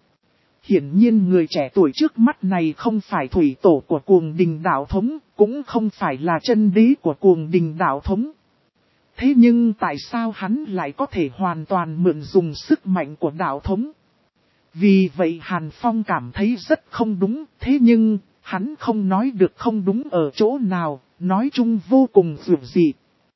Hiển nhiên người trẻ tuổi trước mắt này không phải thủy tổ của cuồng đình đạo thống, cũng không phải là chân đế của cuồng đình đạo thống. Thế nhưng tại sao hắn lại có thể hoàn toàn mượn dùng sức mạnh của đạo thống? Vì vậy Hàn Phong cảm thấy rất không đúng, thế nhưng hắn không nói được không đúng ở chỗ nào, nói chung vô cùng dường dị.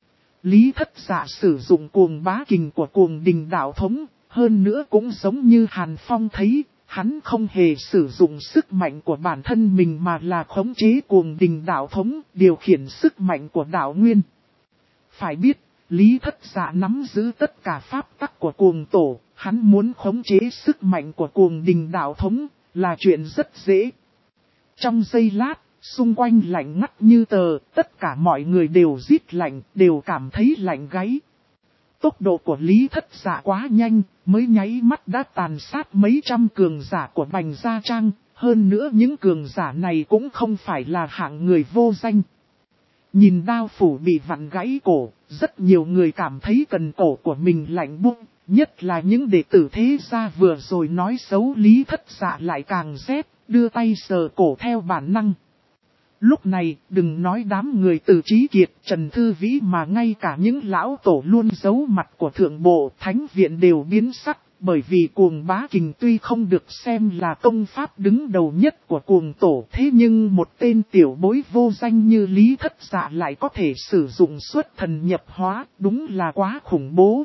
Lý Thất Dạ sử dụng cuồng bá kình của cuồng đình đạo thống, hơn nữa cũng giống như Hàn Phong thấy. Hắn không hề sử dụng sức mạnh của bản thân mình mà là khống chế cuồng đình đạo thống, điều khiển sức mạnh của đạo nguyên. Phải biết, Lý Thất Dạ nắm giữ tất cả pháp tắc của cuồng tổ, hắn muốn khống chế sức mạnh của cuồng đình đạo thống, là chuyện rất dễ. Trong giây lát, xung quanh lạnh ngắt như tờ, tất cả mọi người đều rít lạnh, đều cảm thấy lạnh gáy. Tốc độ của Lý Thất Dạ quá nhanh, mới nháy mắt đã tàn sát mấy trăm cường giả của Bành Gia Trang, hơn nữa những cường giả này cũng không phải là hạng người vô danh. Nhìn đao phủ bị vặn gãy cổ, rất nhiều người cảm thấy cần cổ của mình lạnh buốt, nhất là những đệ tử thế gia vừa rồi nói xấu Lý Thất Dạ lại càng rét, đưa tay sờ cổ theo bản năng. Lúc này, đừng nói đám người Từ Chí Kiệt, Trần Thư Vĩ mà ngay cả những lão tổ luôn giấu mặt của thượng bộ thánh viện đều biến sắc, bởi vì cuồng bá kình tuy không được xem là công pháp đứng đầu nhất của cuồng tổ, thế nhưng một tên tiểu bối vô danh như Lý Thất Dạ lại có thể sử dụng xuất thần nhập hóa, đúng là quá khủng bố.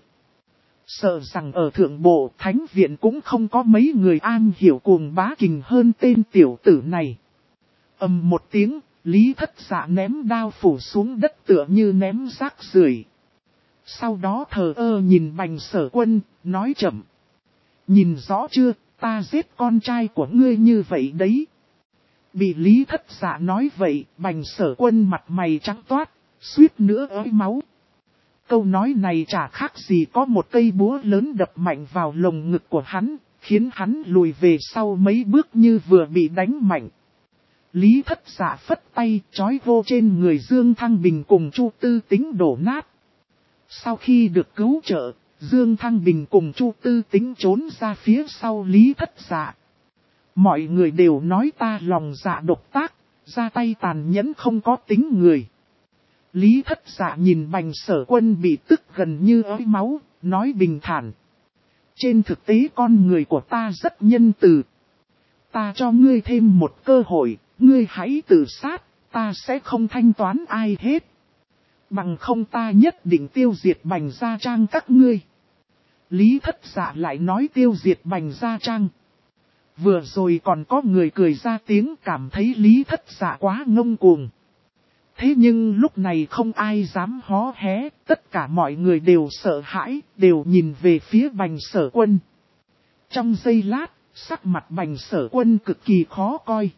Sợ rằng ở thượng bộ thánh viện cũng không có mấy người an hiểu cuồng bá kình hơn tên tiểu tử này. Ầm một tiếng, Lý Thất Dạ ném đao phủ xuống đất tựa như ném rác rưởi. Sau đó thờ ơ nhìn Bành Sở Quân, nói chậm. Nhìn rõ chưa, ta giết con trai của ngươi như vậy đấy. Bị Lý Thất Dạ nói vậy, Bành Sở Quân mặt mày trắng toát, suýt nữa ói máu. Câu nói này chả khác gì có một cây búa lớn đập mạnh vào lồng ngực của hắn, khiến hắn lùi về sau mấy bước như vừa bị đánh mạnh. Lý Thất Dạ phất tay, trói vô trên người Dương Thăng Bình cùng Chu Tư Tính đổ nát. Sau khi được cứu trợ, Dương Thăng Bình cùng Chu Tư Tính trốn ra phía sau Lý Thất Dạ. Mọi người đều nói ta lòng dạ độc tác, ra tay tàn nhẫn không có tính người. Lý Thất Dạ nhìn Bành Sở Quân bị tức gần như ói máu, nói bình thản. Trên thực tế con người của ta rất nhân từ. Ta cho ngươi thêm một cơ hội, ngươi hãy tự sát, ta sẽ không thanh toán ai hết. Bằng không ta nhất định tiêu diệt Bành Gia Trang các ngươi. Lý Thất Dạ lại nói tiêu diệt Bành Gia Trang. Vừa rồi còn có người cười ra tiếng cảm thấy Lý Thất Dạ quá ngông cuồng. Thế nhưng lúc này không ai dám hó hé, tất cả mọi người đều sợ hãi, đều nhìn về phía Bành Sở Quân. Trong giây lát, sắc mặt Bành Sở Quân cực kỳ khó coi.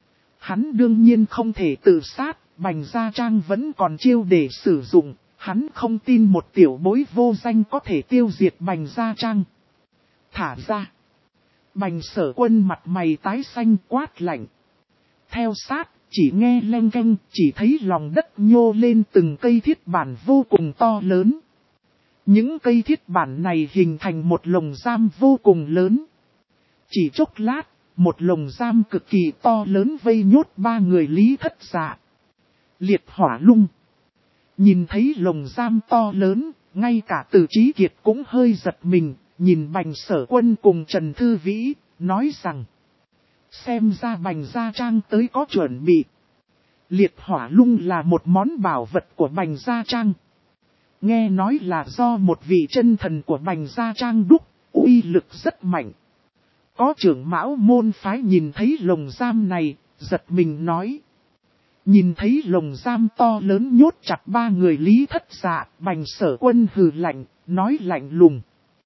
Hắn đương nhiên không thể tự sát, Bành Gia Trang vẫn còn chiêu để sử dụng, hắn không tin một tiểu bối vô danh có thể tiêu diệt Bành Gia Trang. Thả ra. Bành Sở Quân mặt mày tái xanh quát lạnh. Theo sát, chỉ nghe leng keng, chỉ thấy lòng đất nhô lên từng cây thiết bản vô cùng to lớn. Những cây thiết bản này hình thành một lồng giam vô cùng lớn. Chỉ chốc lát, một lồng giam cực kỳ to lớn vây nhốt ba người Lý Thất Dạ. Liệt Hỏa Lung. Nhìn thấy lồng giam to lớn, ngay cả Từ Chí Kiệt cũng hơi giật mình, nhìn Bành Sở Quân cùng Trần Thư Vĩ, nói rằng. Xem ra Bành Gia Trang tới có chuẩn bị. Liệt Hỏa Lung là một món bảo vật của Bành Gia Trang. Nghe nói là do một vị chân thần của Bành Gia Trang đúc, uy lực rất mạnh. Có trưởng mão môn phái nhìn thấy lồng giam này, giật mình nói. Nhìn thấy lồng giam to lớn nhốt chặt ba người Lý Thất Dạ, Bành Sở Quân hừ lạnh, nói lạnh lùng.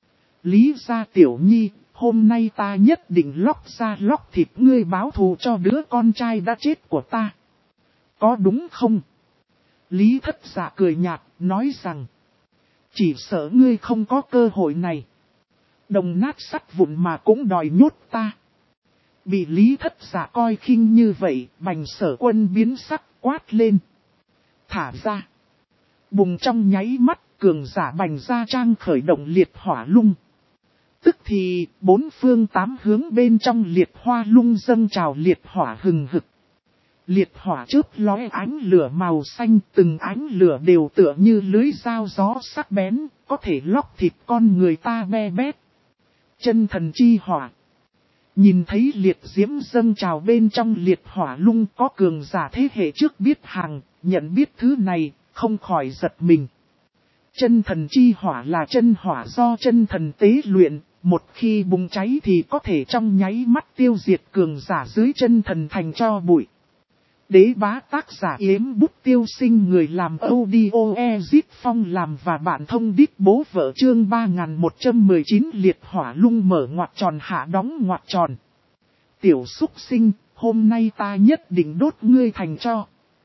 Lý gia tiểu nhi, hôm nay ta nhất định lóc ra lóc thịt ngươi báo thù cho đứa con trai đã chết của ta. Có đúng không? Lý Thất Dạ cười nhạt, nói rằng. Chỉ sợ ngươi không có cơ hội này. Đồng nát sắt vụn mà cũng đòi nhốt ta. Bị Lý Thất Dạ coi khinh như vậy, Bành Sở Quân biến sắc quát lên. Thả ra. Bùng trong nháy mắt, cường giả Bành Gia Trang khởi động liệt hỏa lung. Tức thì, bốn phương tám hướng bên trong liệt hoa lung dâng trào liệt hỏa hừng hực. Liệt hỏa chớp lóe ánh lửa màu xanh, từng ánh lửa đều tựa như lưới dao gió sắc bén, có thể lóc thịt con người ta be bét. Chân thần chi hỏa. Nhìn thấy liệt diễm dâng trào bên trong liệt hỏa lung có cường giả thế hệ trước biết hàng, nhận biết thứ này, không khỏi giật mình. Chân thần chi hỏa là chân hỏa do chân thần tế luyện, một khi bùng cháy thì có thể trong nháy mắt tiêu diệt cường giả dưới chân thần thành cho bụi. Đế bá tác giả Yếm Bút Tiêu Sinh người làm audio Ezit Phong làm và bản thông đít bố vợ chương 3119 liệt hỏa lung mở ngoặc tròn hạ đóng ngoặc tròn. Tiểu súc sinh, hôm nay ta nhất định đốt ngươi thành tro.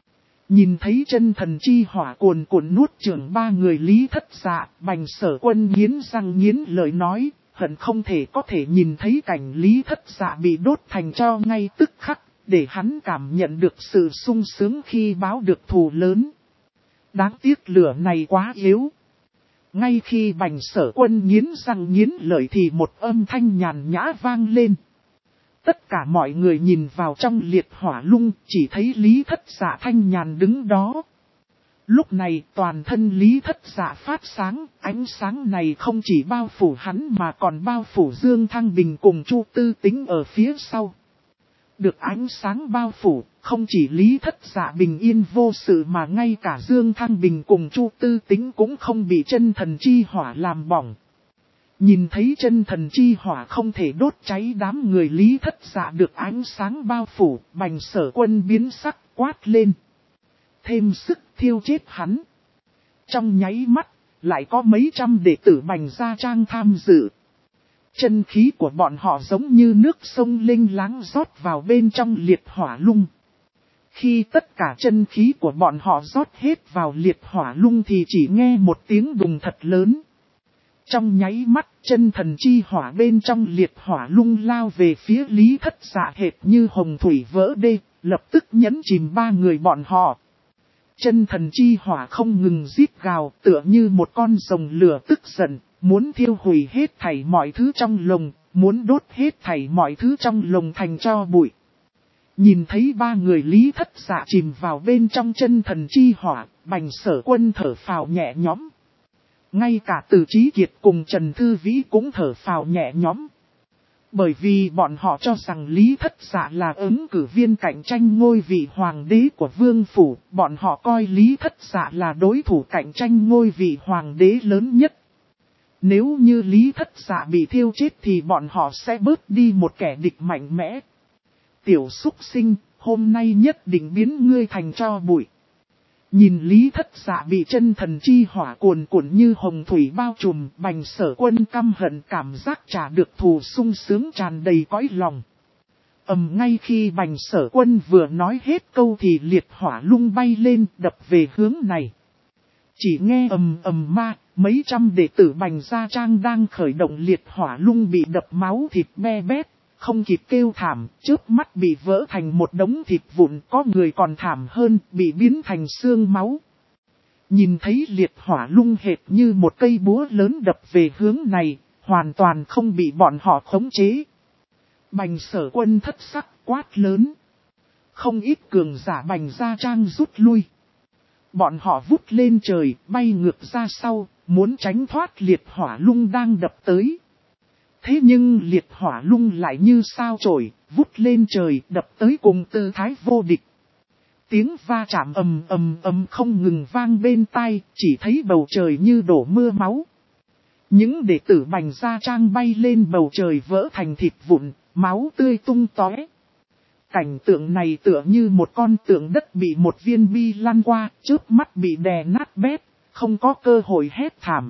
Nhìn thấy chân thần chi hỏa cuồn cuộn nuốt chửng ba người Lý Thất Dạ, Bành Sở Quân nghiến răng nghiến lời nói, hận không thể có thể nhìn thấy cảnh Lý Thất Dạ bị đốt thành tro ngay tức khắc. Để hắn cảm nhận được sự sung sướng khi báo được thù lớn. Đáng tiếc lửa này quá yếu. Ngay khi Bành Sở Quân nghiến răng nghiến lợi thì một âm thanh nhàn nhã vang lên. Tất cả mọi người nhìn vào trong liệt hỏa lung, chỉ thấy Lý Thất Dạ thanh nhàn đứng đó. Lúc này toàn thân Lý Thất Dạ phát sáng, ánh sáng này không chỉ bao phủ hắn mà còn bao phủ Dương Thăng Bình cùng Chu Tư Tính ở phía sau. Được ánh sáng bao phủ, không chỉ Lý Thất Dạ bình yên vô sự mà ngay cả Dương Thăng Bình cùng Chu Tư Tính cũng không bị chân thần chi hỏa làm bỏng. Nhìn thấy chân thần chi hỏa không thể đốt cháy đám người Lý Thất Dạ được ánh sáng bao phủ, Bành Sở Quân biến sắc quát lên. Thêm sức thiêu chết hắn. Trong nháy mắt, lại có mấy trăm đệ tử Bành Gia Trang tham dự. Chân khí của bọn họ giống như nước sông linh láng rót vào bên trong liệt hỏa lung. Khi tất cả chân khí của bọn họ rót hết vào liệt hỏa lung thì chỉ nghe một tiếng đùng thật lớn. Trong nháy mắt chân thần chi hỏa bên trong liệt hỏa lung lao về phía Lý Thất Dạ hệt như hồng thủy vỡ đê, lập tức nhấn chìm ba người bọn họ. Chân thần chi hỏa không ngừng rít gào tựa như một con rồng lửa tức giận. Muốn thiêu hủy hết thảy mọi thứ trong lồng, muốn đốt hết thảy mọi thứ trong lồng thành tro bụi. Nhìn thấy ba người Lý Thất Dạ chìm vào bên trong chân thần chi hỏa, Bành Sở Quân thở phào nhẹ nhõm. Ngay cả Từ Chí Kiệt cùng Trần Thư Vĩ cũng thở phào nhẹ nhõm. Bởi vì bọn họ cho rằng Lý Thất Dạ là ứng cử viên cạnh tranh ngôi vị hoàng đế của Vương Phủ, bọn họ coi Lý Thất Dạ là đối thủ cạnh tranh ngôi vị hoàng đế lớn nhất. Nếu như Lý Thất Dạ bị thiêu chết thì bọn họ sẽ bớt đi một kẻ địch mạnh mẽ. Tiểu súc sinh, hôm nay nhất định biến ngươi thành tro bụi. Nhìn Lý Thất Dạ bị chân thần chi hỏa cuồn cuộn như hồng thủy bao trùm, Bành Sở Quân căm hận cảm giác trả được thù sung sướng tràn đầy cõi lòng. Ngay khi Bành Sở Quân vừa nói hết câu thì liệt hỏa lung bay lên đập về hướng này. Chỉ nghe ma, mấy trăm đệ tử Bành Gia Trang đang khởi động liệt hỏa lung bị đập máu thịt be bét, không kịp kêu thảm, chớp mắt bị vỡ thành một đống thịt vụn, có người còn thảm hơn, bị biến thành xương máu. Nhìn thấy liệt hỏa lung hệt như một cây búa lớn đập về hướng này, hoàn toàn không bị bọn họ khống chế. Bành Sở Quân thất sắc quát lớn. Không ít cường giả Bành Gia Trang rút lui. Bọn họ vút lên trời, bay ngược ra sau, muốn tránh thoát liệt hỏa lung đang đập tới. Thế nhưng liệt hỏa lung lại như sao chổi, vút lên trời, đập tới cùng tư thái vô địch. Tiếng va chạm ầm không ngừng vang bên tai, chỉ thấy bầu trời như đổ mưa máu. Những đệ tử Bành Gia Trang bay lên bầu trời vỡ thành thịt vụn, máu tươi tung tóe. Cảnh tượng này tựa như một con tượng đất bị một viên bi lăn qua, chớp mắt bị đè nát bét, không có cơ hội hét thảm.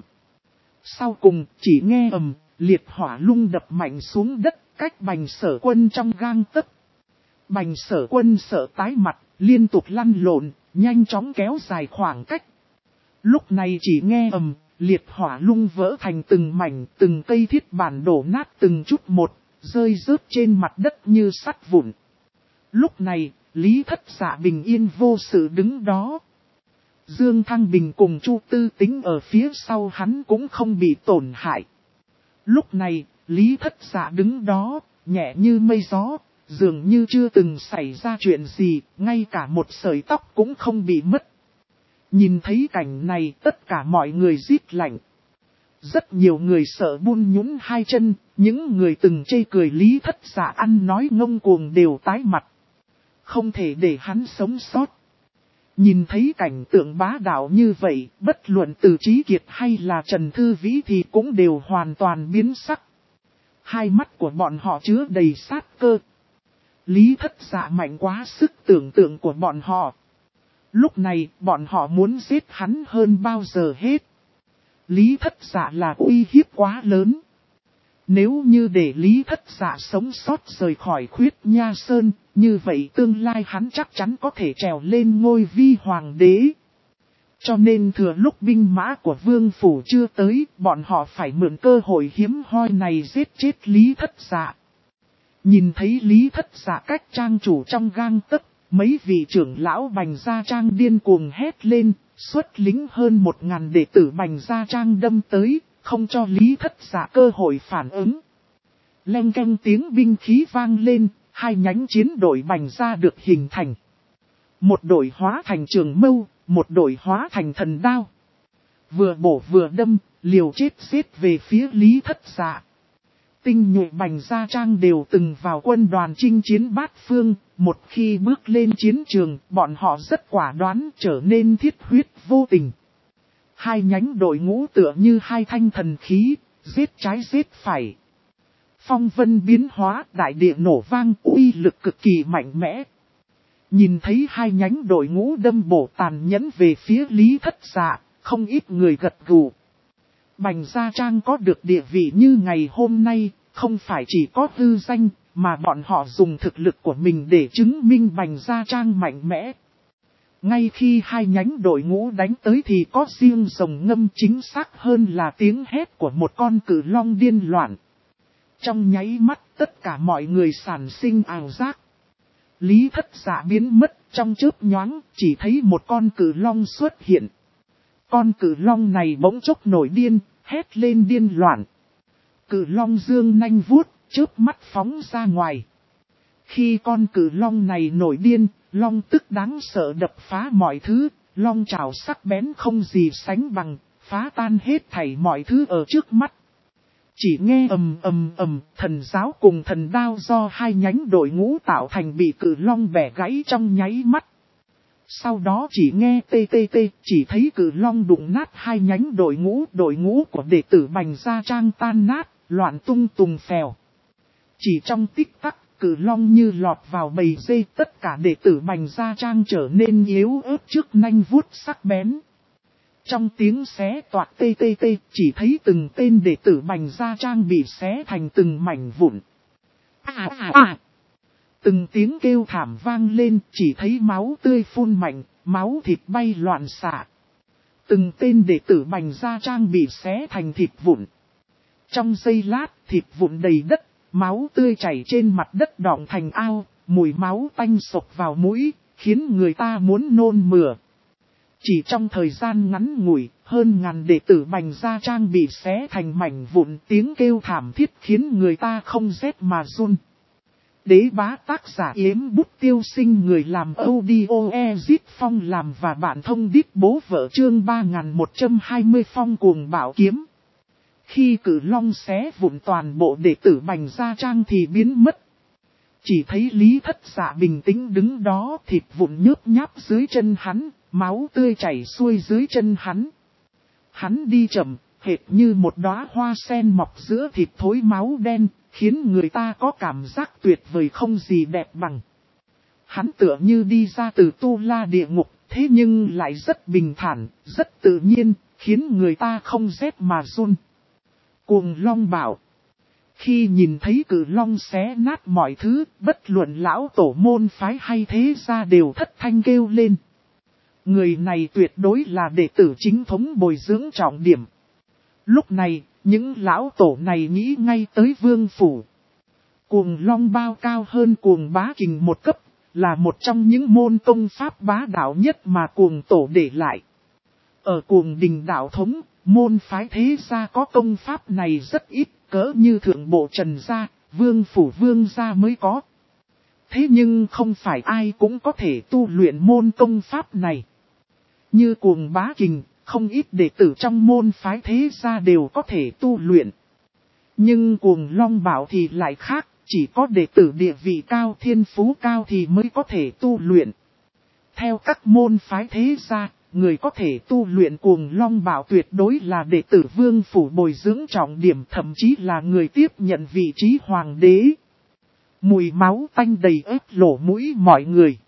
Sau cùng, chỉ nghe liệt hỏa lung đập mạnh xuống đất, cách Bành Sở Quân trong gang tấc. Bành Sở Quân sợ tái mặt, liên tục lăn lộn, nhanh chóng kéo dài khoảng cách. Lúc này chỉ nghe liệt hỏa lung vỡ thành từng mảnh, từng cây thiết bản đổ nát từng chút một, rơi rớt trên mặt đất như sắt vụn. Lúc này, Lý Thất Dạ bình yên vô sự đứng đó. Dương Thăng Bình cùng Chu Tư Tính ở phía sau hắn cũng không bị tổn hại. Lúc này, Lý Thất Dạ đứng đó, nhẹ như mây gió, dường như chưa từng xảy ra chuyện gì, ngay cả một sợi tóc cũng không bị mất. Nhìn thấy cảnh này tất cả mọi người rít lạnh. Rất nhiều người sợ buôn nhũn hai chân, những người từng chê cười Lý Thất Dạ ăn nói ngông cuồng đều tái mặt. Không thể để hắn sống sót. Nhìn thấy cảnh tượng bá đạo như vậy, bất luận từ Trí Kiệt hay là Trần Thư Vĩ thì cũng đều hoàn toàn biến sắc. Hai mắt của bọn họ chứa đầy sát cơ. Lý Thất Dạ mạnh quá sức tưởng tượng của bọn họ. Lúc này, bọn họ muốn giết hắn hơn bao giờ hết. Lý Thất Dạ là uy hiếp quá lớn. Nếu như để Lý Thất Dạ sống sót rời khỏi Khuyết Nha Sơn, như vậy tương lai hắn chắc chắn có thể trèo lên ngôi vi hoàng đế. Cho nên thừa lúc binh mã của Vương Phủ chưa tới, bọn họ phải mượn cơ hội hiếm hoi này giết chết Lý Thất Dạ. Nhìn thấy Lý Thất Dạ cách trang chủ trong gang tấc, mấy vị trưởng lão Bành Gia Trang điên cuồng hét lên, xuất lính hơn 1000 đệ tử Bành Gia Trang đâm tới, không cho Lý Thất Dạ cơ hội phản ứng. Leng keng tiếng binh khí vang lên, hai nhánh chiến đội Bành Gia được hình thành. Một đội hóa thành trường mâu, một đội hóa thành thần đao. Vừa bổ vừa đâm, liều chết giết về phía Lý Thất Dạ. Tinh nhuệ Bành Gia Trang đều từng vào quân đoàn chinh chiến bát phương, một khi bước lên chiến trường, bọn họ rất quả đoán trở nên thiết huyết vô tình. Hai nhánh đội ngũ tựa như hai thanh thần khí, giết trái giết phải. Phong vân biến hóa, đại địa nổ vang, uy lực cực kỳ mạnh mẽ. Nhìn thấy hai nhánh đội ngũ đâm bổ tàn nhẫn về phía Lý Thất Dạ, không ít người gật gù. Bành Gia Trang có được địa vị như ngày hôm nay, không phải chỉ có hư danh, mà bọn họ dùng thực lực của mình để chứng minh Bành Gia Trang mạnh mẽ. Ngay khi hai nhánh đội ngũ đánh tới thì có riêng rồng ngâm, chính xác hơn là tiếng hét của một con cự long điên loạn. Trong nháy mắt tất cả mọi người sản sinh ảo giác. Lý Thất Dạ biến mất trong chớp nhoáng, chỉ thấy một con cự long xuất hiện. Con cự long này bỗng chốc nổi điên, hét lên điên loạn. Cự long dương nanh vuốt, chớp mắt phóng ra ngoài. Khi con cự long này nổi điên, long tức đáng sợ đập phá mọi thứ, long trảo sắc bén không gì sánh bằng, phá tan hết thảy mọi thứ ở trước mắt. Chỉ nghe thần giáo cùng thần đao do hai nhánh đội ngũ tạo thành bị cự long bẻ gãy trong nháy mắt. Sau đó chỉ nghe tê tê tê, chỉ thấy cử long đụng nát hai nhánh đội ngũ của đệ tử Bành Gia Trang tan nát, loạn tung tùng phèo. Chỉ trong tích tắc, cử long như lọt vào bầy dê, tất cả đệ tử Bành Gia Trang trở nên yếu ớt trước nanh vuốt sắc bén. Trong tiếng xé toạc tê tê tê, chỉ thấy từng tên đệ tử Bành Gia Trang bị xé thành từng mảnh vụn. Từng tiếng kêu thảm vang lên, chỉ thấy máu tươi phun mạnh, máu thịt bay loạn xạ. Từng tên đệ tử Bành Gia Trang bị xé thành thịt vụn. Trong giây lát, thịt vụn đầy đất, máu tươi chảy trên mặt đất đọng thành ao, mùi máu tanh sộc vào mũi, khiến người ta muốn nôn mửa. Chỉ trong thời gian ngắn ngủi, hơn ngàn đệ tử Bành Gia Trang bị xé thành mảnh vụn, tiếng kêu thảm thiết khiến người ta không rét mà run. Đế bá tác giả Yếm Bút Tiêu Sinh, người làm audio Ezit Phong làm và bạn thông đít bố vợ, chương 3120 Phong Cuồng Bảo Kiếm. Khi cử long xé vụn toàn bộ đệ tử Bành Gia Trang thì biến mất. Chỉ thấy Lý Thất Dạ bình tĩnh đứng đó, thịt vụn nhớp nháp dưới chân hắn, máu tươi chảy xuôi dưới chân hắn. Hắn đi chậm, hệt như một đóa hoa sen mọc giữa thịt thối máu đen, khiến người ta có cảm giác tuyệt vời không gì đẹp bằng. Hắn tựa như đi ra từ tu la địa ngục, thế nhưng lại rất bình thản, rất tự nhiên, khiến người ta không rét mà run. Cuồng Long bảo: khi nhìn thấy cử long xé nát mọi thứ, bất luận lão tổ môn phái hay thế gia đều thất thanh kêu lên. Người này tuyệt đối là đệ tử chính thống bồi dưỡng trọng điểm. Lúc này, những lão tổ này nghĩ ngay tới Vương Phủ. Cuồng Long bao cao hơn Cuồng Bá Kình một cấp, là một trong những môn công pháp bá đạo nhất mà Cuồng Tổ để lại. Ở Cuồng Đình đạo thống, môn phái thế gia có công pháp này rất ít, cỡ như Thượng Bộ Trần gia, Vương Phủ Vương gia mới có. Thế nhưng không phải ai cũng có thể tu luyện môn công pháp này. Như Cuồng Bá Kình, không ít đệ tử trong môn phái thế gia đều có thể tu luyện. Nhưng Cuồng Long bảo thì lại khác, chỉ có đệ tử địa vị cao, thiên phú cao thì mới có thể tu luyện. Theo các môn phái thế gia, người có thể tu luyện Cuồng Long bảo tuyệt đối là đệ tử Vương Phủ bồi dưỡng trọng điểm, thậm chí là người tiếp nhận vị trí hoàng đế. Mùi máu tanh đầy ếp lỗ mũi mọi người.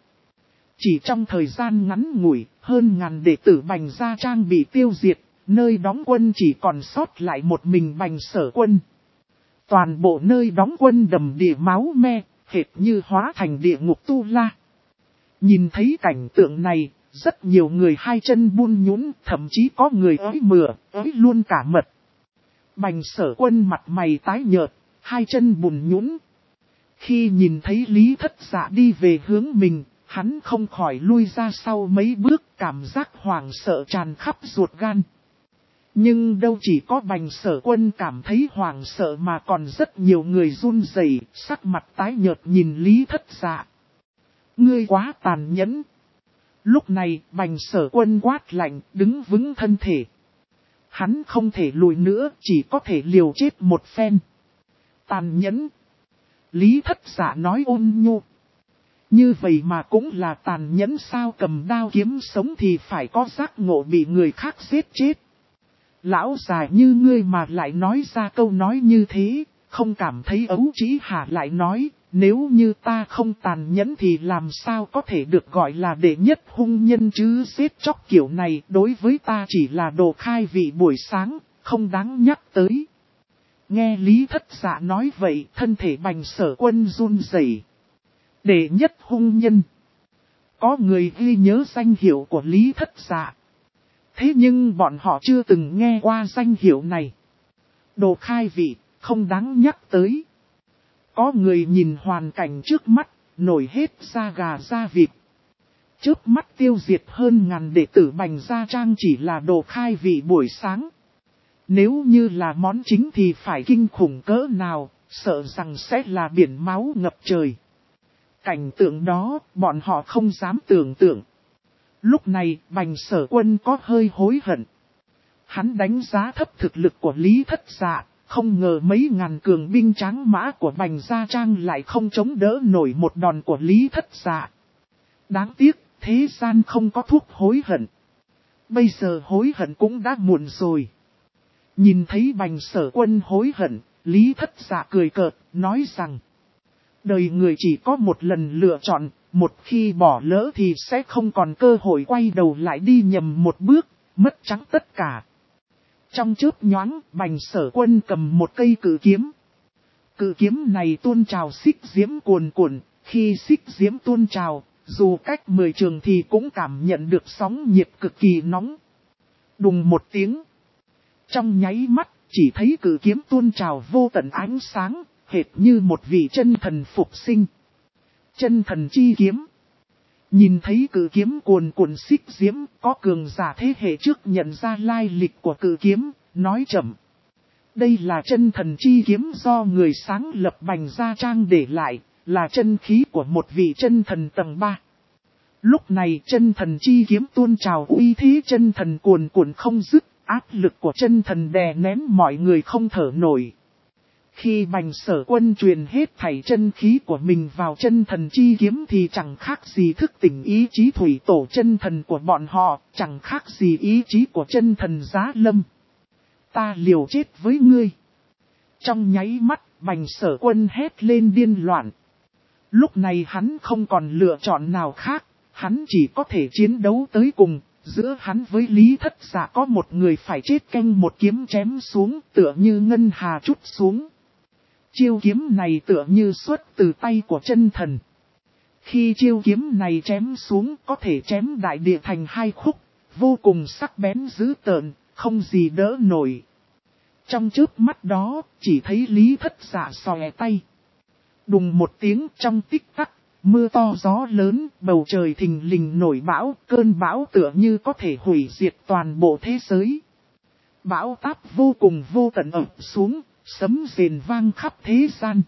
Chỉ trong thời gian ngắn ngủi, hơn ngàn đệ tử Bành Gia Trang bị tiêu diệt, nơi đóng quân chỉ còn sót lại một mình Bành Sở Quân. Toàn bộ nơi đóng quân đầm đìa máu me, hệt như hóa thành địa ngục tu la. Nhìn thấy cảnh tượng này, rất nhiều người hai chân bun nhũn, thậm chí có người ới mửa, ới luôn cả mật. Bành Sở Quân mặt mày tái nhợt, hai chân bùn nhũn. Khi nhìn thấy Lý Thất Dạ đi về hướng mình, hắn không khỏi lui ra sau mấy bước, cảm giác hoảng sợ tràn khắp ruột gan. Nhưng đâu chỉ có Bành Sở Quân cảm thấy hoảng sợ mà còn rất nhiều người run rẩy, sắc mặt tái nhợt nhìn Lý Thất Dạ. Ngươi quá tàn nhẫn. Lúc này Bành Sở Quân quát lạnh, đứng vững thân thể. Hắn không thể lùi nữa, chỉ có thể liều chết một phen. Tàn nhẫn. Lý Thất Dạ nói ôn nhu. Như vậy mà cũng là tàn nhẫn sao? Cầm đao kiếm sống thì phải có giác ngộ bị người khác giết chết. Lão già như ngươi mà lại nói ra câu nói như thế, không cảm thấy ấu trĩ hả? Lại nói, nếu như ta không tàn nhẫn thì làm sao có thể được gọi là đệ nhất hung nhân chứ? Giết chóc kiểu này đối với ta chỉ là đồ khai vị buổi sáng, không đáng nhắc tới. Nghe Lý Thất Dạ nói vậy, thân thể Bành Sở Quân run rẩy. Đệ nhất hung nhân. Có người ghi nhớ danh hiệu của Lý Thất Dạ. Thế nhưng bọn họ chưa từng nghe qua danh hiệu này. Đồ khai vị, không đáng nhắc tới. Có người nhìn hoàn cảnh trước mắt, nổi hết da gà da vịt. Trước mắt tiêu diệt hơn ngàn đệ tử Bành Gia Trang chỉ là đồ khai vị buổi sáng. Nếu như là món chính thì phải kinh khủng cỡ nào, sợ rằng sẽ là biển máu ngập trời. Cảnh tượng đó, bọn họ không dám tưởng tượng. Lúc này, Bành Sở Quân có hơi hối hận. Hắn đánh giá thấp thực lực của Lý Thất Dạ, không ngờ mấy ngàn cường binh tráng mã của Bành Gia Trang lại không chống đỡ nổi một đòn của Lý Thất Dạ. Đáng tiếc, thế gian không có thuốc hối hận. Bây giờ hối hận cũng đã muộn rồi. Nhìn thấy Bành Sở Quân hối hận, Lý Thất Dạ cười cợt, nói rằng, đời người chỉ có một lần lựa chọn, một khi bỏ lỡ thì sẽ không còn cơ hội quay đầu lại đi nhầm một bước, mất trắng tất cả. Trong chớp nhoáng, Bành Sở Quân cầm một cây cự kiếm. Cự kiếm này tuôn trào xích diễm cuồn cuộn, khi xích diễm tuôn trào, dù cách 10 trường thì cũng cảm nhận được sóng nhiệt cực kỳ nóng. Đùng một tiếng. Trong nháy mắt, chỉ thấy cự kiếm tuôn trào vô tận ánh sáng, hệt như một vị chân thần phục sinh. Chân thần chi kiếm. Nhìn thấy cự kiếm cuồn cuộn xích diễm, có cường giả thế hệ trước nhận ra lai lịch của cự kiếm, nói chậm. Đây là chân thần chi kiếm do người sáng lập Bành Gia Trang để lại, là chân khí của một vị chân thần tầng 3. Lúc này chân thần chi kiếm tuôn trào uy thế chân thần cuồn cuộn không dứt, áp lực của chân thần đè nén mọi người không thở nổi. Khi Bành Sở Quân truyền hết thảy chân khí của mình vào chân thần chi kiếm thì chẳng khác gì thức tỉnh ý chí thủy tổ chân thần của bọn họ, chẳng khác gì ý chí của chân thần Giá Lâm. Ta liều chết với ngươi. Trong nháy mắt, Bành Sở Quân hét lên điên loạn. Lúc này hắn không còn lựa chọn nào khác, hắn chỉ có thể chiến đấu tới cùng. Giữa hắn với Lý Thất Dạ có một người phải chết canh một kiếm chém xuống tựa như ngân hà trút xuống. Chiêu kiếm này tựa như xuất từ tay của chân thần. Khi chiêu kiếm này chém xuống có thể chém đại địa thành hai khúc, vô cùng sắc bén dữ tợn, không gì đỡ nổi. Trong chớp mắt đó, chỉ thấy Lý Thất Dạ xòe tay. Đùng một tiếng trong tích tắc. Mưa to gió lớn, bầu trời thình lình nổi bão, cơn bão tựa như có thể hủy diệt toàn bộ thế giới. Bão táp vô cùng vô tận ập xuống, sấm rền vang khắp thế gian.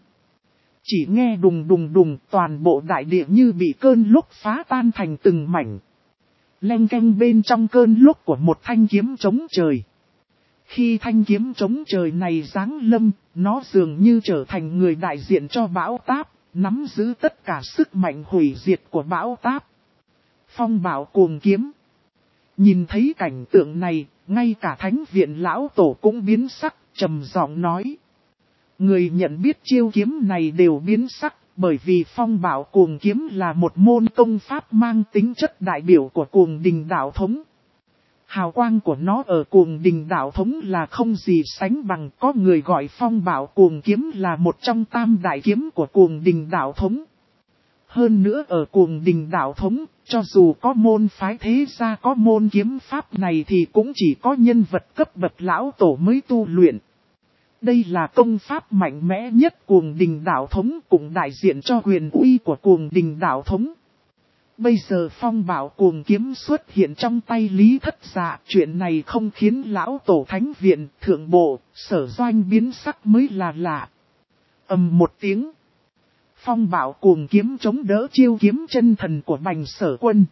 Chỉ nghe đùng đùng đùng, toàn bộ đại địa như bị cơn lốc phá tan thành từng mảnh. Leng keng bên trong cơn lốc của một thanh kiếm chống trời. Khi thanh kiếm chống trời này giáng lâm, nó dường như trở thành người đại diện cho bão táp. Nắm giữ tất cả sức mạnh hủy diệt của bão táp. Phong Bảo Cuồng Kiếm. Nhìn thấy cảnh tượng này, ngay cả thánh viện lão tổ cũng biến sắc, trầm giọng nói. Người nhận biết chiêu kiếm này đều biến sắc, bởi vì Phong Bảo Cuồng Kiếm là một môn công pháp mang tính chất đại biểu của Cuồng Đình Đạo Thống. Hào quang của nó ở Cuồng Đình Đạo Thống là không gì sánh bằng, có người gọi Phong Bảo Cuồng Kiếm là một trong tam đại kiếm của Cuồng Đình Đạo Thống. Hơn nữa ở Cuồng Đình Đạo Thống, cho dù có môn phái thế gia có môn kiếm pháp này thì cũng chỉ có nhân vật cấp bậc lão tổ mới tu luyện. Đây là công pháp mạnh mẽ nhất Cuồng Đình Đạo Thống, cũng đại diện cho quyền uy của Cuồng Đình Đạo Thống. Bây giờ Phong Bảo Cuồng Kiếm xuất hiện trong tay Lý Thất Dạ, chuyện này không khiến lão tổ thánh viện, thượng bộ, sở doanh biến sắc mới là lạ. Ầm một tiếng. Phong Bảo Cuồng Kiếm chống đỡ chiêu kiếm chân thần của Bành Sở Quân.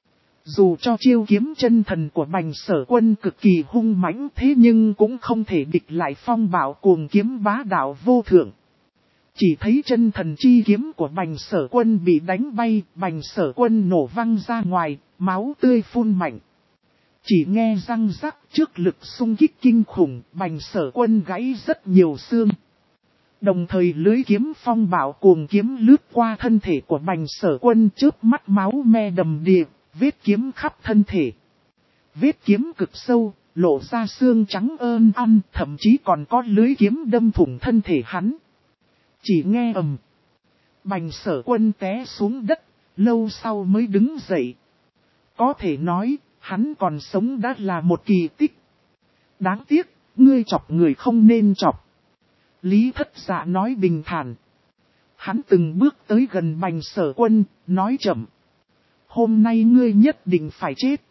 Dù cho chiêu kiếm chân thần của Bành Sở Quân cực kỳ hung mãnh thế nhưng cũng không thể địch lại Phong Bảo Cuồng Kiếm bá đạo vô thượng. Chỉ thấy chân thần chi kiếm của Bành Sở Quân bị đánh bay, Bành Sở Quân nổ văng ra ngoài, máu tươi phun mạnh. Chỉ nghe răng rắc trước lực xung kích kinh khủng, Bành Sở Quân gãy rất nhiều xương. Đồng thời lưới kiếm Phong Bảo Cuồng Kiếm lướt qua thân thể của Bành Sở Quân trước mắt máu me đầm đìa, vết kiếm khắp thân thể. Vết kiếm cực sâu, lộ ra xương trắng ơn ăn, thậm chí còn có lưới kiếm đâm thủng thân thể hắn. Chỉ nghe ầm. Bành Sở Quân té xuống đất, lâu sau mới đứng dậy. Có thể nói, hắn còn sống đã là một kỳ tích. Đáng tiếc, ngươi chọc người không nên chọc. Lý Thất Dạ nói bình thản. Hắn từng bước tới gần Bành Sở Quân, nói chậm. Hôm nay ngươi nhất định phải chết.